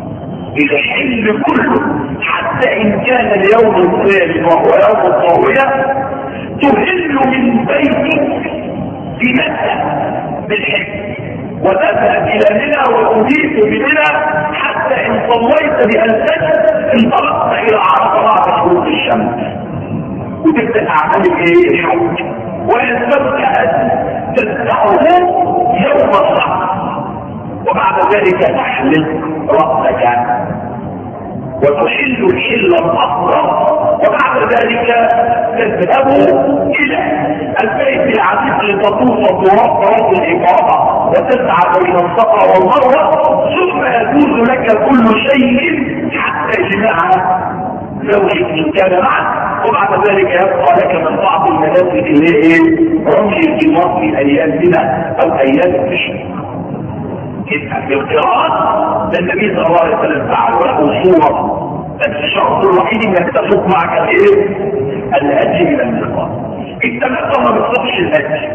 Speaker 1: الحل كله، حتى ان كان اليوم الثالث وهو يوم الطاوية تهل من بيتك في مكة بالحج وتذهب الى منى وتبيت بمنى حتى ان صليت بألسنة انطلقت الى عرفة بعد شروق الشمس وتبدأ اعمال ايه الحج. ويلزمك ان تدفعه يوم الصعب، وبعد ذلك تحلق رأسك وتحل الحل الأصغر، وبعد ذلك تذهب إلى البيت العتيق لتطوف طواف طواف الإفاضة وتسعى بين الصفا والمروة، ثم يجوز لك كل شيء حتى جماع زوجك إن كان معك، وبعد ذلك يبقى لك من بعض المناسك اللي هي رمي الجمار في أيام منى أو أيام التشريق. في القراءة ده النبي صلى الله عليه وسلم فعل وله صورة، بس الشرط الوحيد انك تسوق معك الايه؟ الهدي من الميقات. التمتع ما بتصفش الهدي.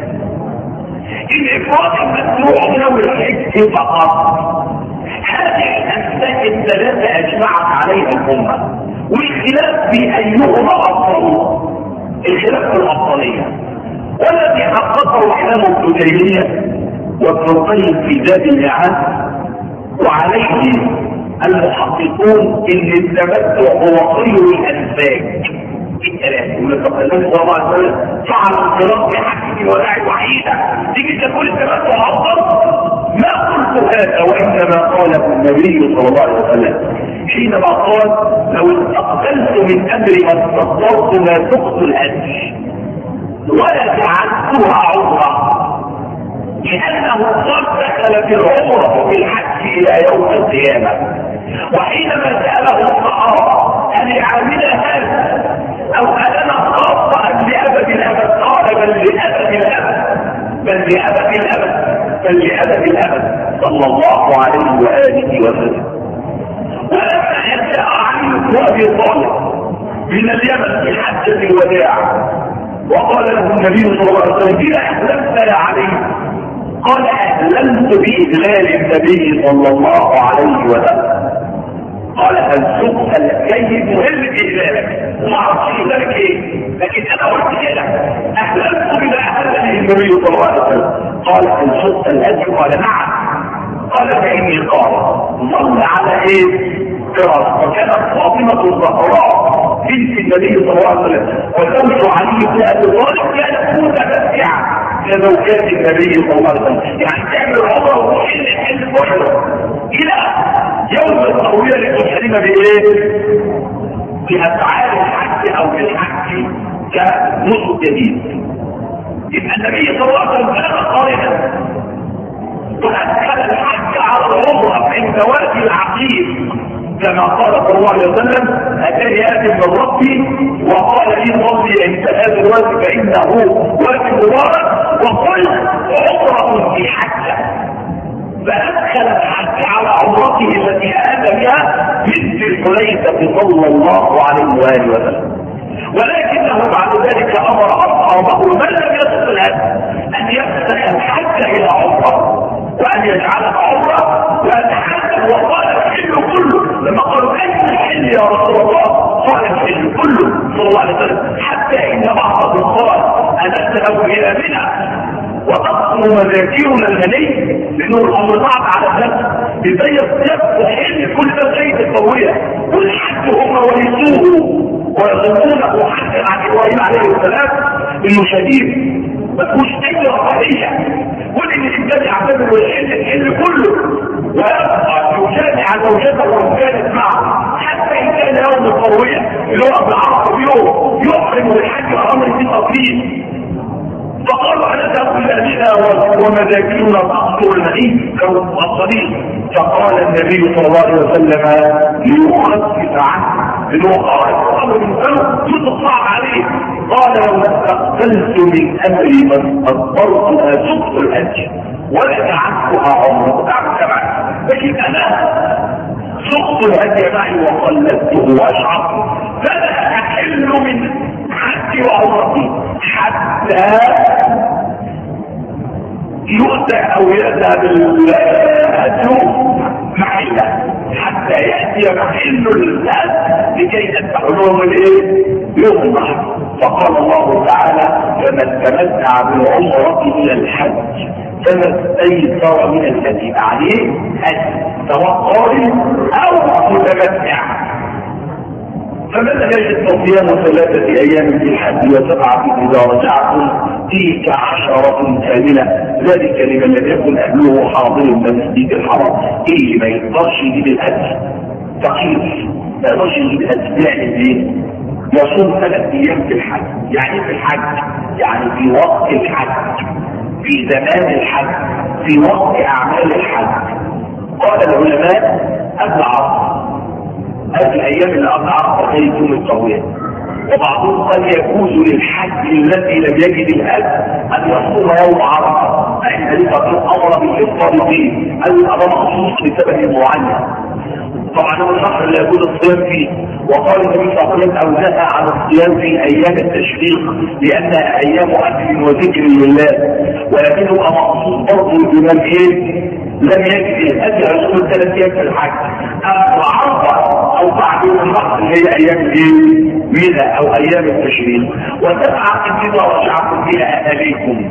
Speaker 1: الافراط المسروع من اول الحج فقط. هذه الاسماء الثلاثة اجمعت عليها الامة، والخلاف في ايهما افضل، الخلاف في الافضلية، والذي حققه الامام ابن تيمية وابن القيم في ذات المعاد وعليه المحققون ان التمتع هو خير الاسباب الثلاثه. والنبي صلى الله عليه وسلم فعل القراءه في حج الوداع الوحيده، تيجي تقول التمتع افضل؟ ما قلت هذا، وانما قاله النبي صلى الله عليه وسلم حينما قال لو استقبلت من امري ما استقبلت ما سقت الهدي ولا جعلتها عمره، لأنه قد دخل في العمرة وفي الحج إلى يوم القيامة. وحينما سأله الصحابة هل يعمل هذا أو أنا خاصة أم لأبد الأبد؟ قال بل لأبد الأبد بل لأبد الأبد بل لأبد الأبد صلى الله عليه وآله وسلم. ولما جاء علي بن أبي طالب من اليمن في حجة الوداع وقال له النبي صلى الله عليه وسلم إذا أحلمت يا علي؟ قال أهلمت بإذلال النبي صلى الله عليه وسلم. قال هل سقت الكيد مهم بإذلالك وما عرفش ذلك ايه، لكن انا قلت كده أهلمت بما أهل به النبي صلى الله عليه وسلم. قال هل سقت الهدي؟ قال نعم. قال فإني قال ظل على ايه فراش، وكانت فاطمة الزهراء بنت النبي صلى الله عليه وسلم وزوج علي بن أبي طالب كانت متمتعة كزوجات النبي صلى الله عليه وسلم، يعني تعمل عمره وتحل الحل كله الى يوم التروية لتحرم بايه؟ بافعال الحج او بالحج كنص جديد. يبقى النبي صلى الله عليه وسلم كان قارنا وادخل الحج على العمره عند وادي العقيق كما قال صلى الله عليه وسلم اتاني اتي من ربي وقال لي صلي عند هذا الوادي فانه وادي مبارك وقل عمره في حجه، فادخل الحج على عمرته التي اتى بها بنت الحليفه صلى الله عليه واله وسلم. ولكنه بعد ذلك امر اصحابه من لم يصل ان يفتح الحج الى عمره وان يجعلها عمره وان حج، وقال الحل كله لما قالوا اي الحل يا رسول الله؟ قال الحل كله صلى الله عليه وسلم، حتى ان بعضهم قال انا اذهب الى منى وتقصر مذاكيرنا المني لانه الامر صعب على النفس ازاي يبقى حل كل ده زي القويه، والحج هم ورثوه ويظنونه حتى عن ابراهيم عليه السلام انه شديد ما فيهوش اي رفاهيه، وان الانسان يعتبر الحل الحل كله ويبقى يجامع زوجته وان كانت معه حتى ان كان يوم القرويه اللي هو بالعرض يوم يحرم الحج امر في تقليد. فقالوا على أولادنا ومذاكرنا تقطر المعين كانوا مقصرين. فقال النبي صلى الله عليه وسلم ليخفف عنه لنوقع الأمر من كانوا تطلع عليه. قال لو استقبلت من أمري ما استقبلتها سقط الأجر ولا جعلتها عمره أعتبر، لكن أنا سقط الهدي معي وقلدته وأشعرته فلا أحل من حدي وعمرتي حتى يؤتى أو يأتى بالهدي معي حتى يأتي محل الناس لكي أدفعلهم الايه يوم النحر. فقال الله تعالى فمن تمتع بالعمرة إلى الحج فما استيسر من الهدي عليه هدي سواء قارن أو متمتع. فمن يجد صيام ثلاثة أيام في الحج وسبعة إذا رجعتم تلك عشرة كاملة ذلك لمن لم يكن أهله حاضر المسجد الحرام. إيه ما يقدرش يجيب الأجر تقييم، ما يقدرش يجيب الأجر يعني إيه؟ يصوم ثلاث أيام في الحج. يعني في الحج يعني في وقت الحج، في زمان الحج، في وقت أعمال الحج. قال العلماء أبعض هذه الأيام اللي أبعض غير يوم القوية. وبعضهم قد يجوز للحج الذي لم يجد الأجر أن يصوم يوم عرفة فإن ذلك أمر بالإفطار فيه أن يبقى مخصوص لسبب معين. طبعا هو الشهر لا يجوز الصيام فيه، وقال النبي صلى الله عليه وسلم أوزاها عن الصيام في أيام التشريق لأنها أيام أكل وذكر لله، ولكنه مخصوص برضه الإمام إيه؟ لم يجد الأجر يصوم ثلاث أيام في الحج أما عرفة أو بعد يوم النحر اللي هي أيام إيه؟ منى أو أيام التشريق. وسبعة إذا رجعتم إلى أهليكم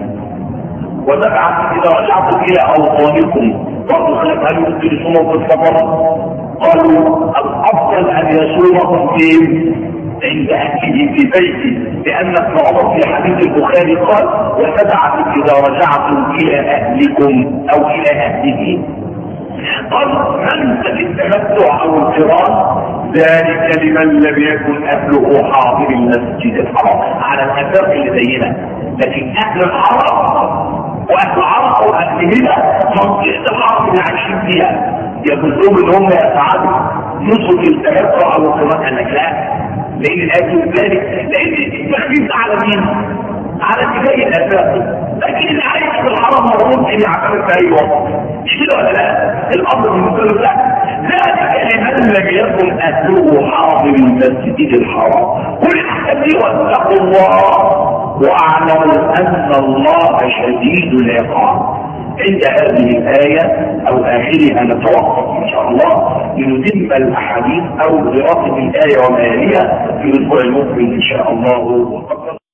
Speaker 1: وسبعة إذا رجعتم إلى أوطانكم برضه خلق هل يمكن يصوموا في السفر؟ قالوا الأفضل أن يصومهم فين؟ عند أهله في بيته، لأن ابن عمر في حديث البخاري قال وسبعة إذا رجعتم إلى أهلكم أو إلى أهله. قال من في التمتع أو القران ذلك لمن لم يكن أهله حاضر المسجد الحرام على الأساس اللي زينا. لكن أهل الحرام وأهل العرب وأهل هنا منطقة الحرم اللي عايشين فيها يقولون ان هم يسعدوا نصف التمتع او القران. انك لا، لان الاجل ذلك لان التخفيف على مين؟ على اتجاه الاساس. لكن اللي عايش في الحرم مربوط ان يعتمد في اي وقت مش كده ولا لا؟ الامر بالنسبه له لا. ذلك لمن لم يكن اهله حاضر المسجد الحرام. قل واتقوا الله واعلموا ان الله شديد العقاب. عند هذه الآية أو آخرها نتوقف إن شاء الله لنتم الأحاديث أو دراسة الآية وما يليها في الأسبوع المقبل إن شاء الله.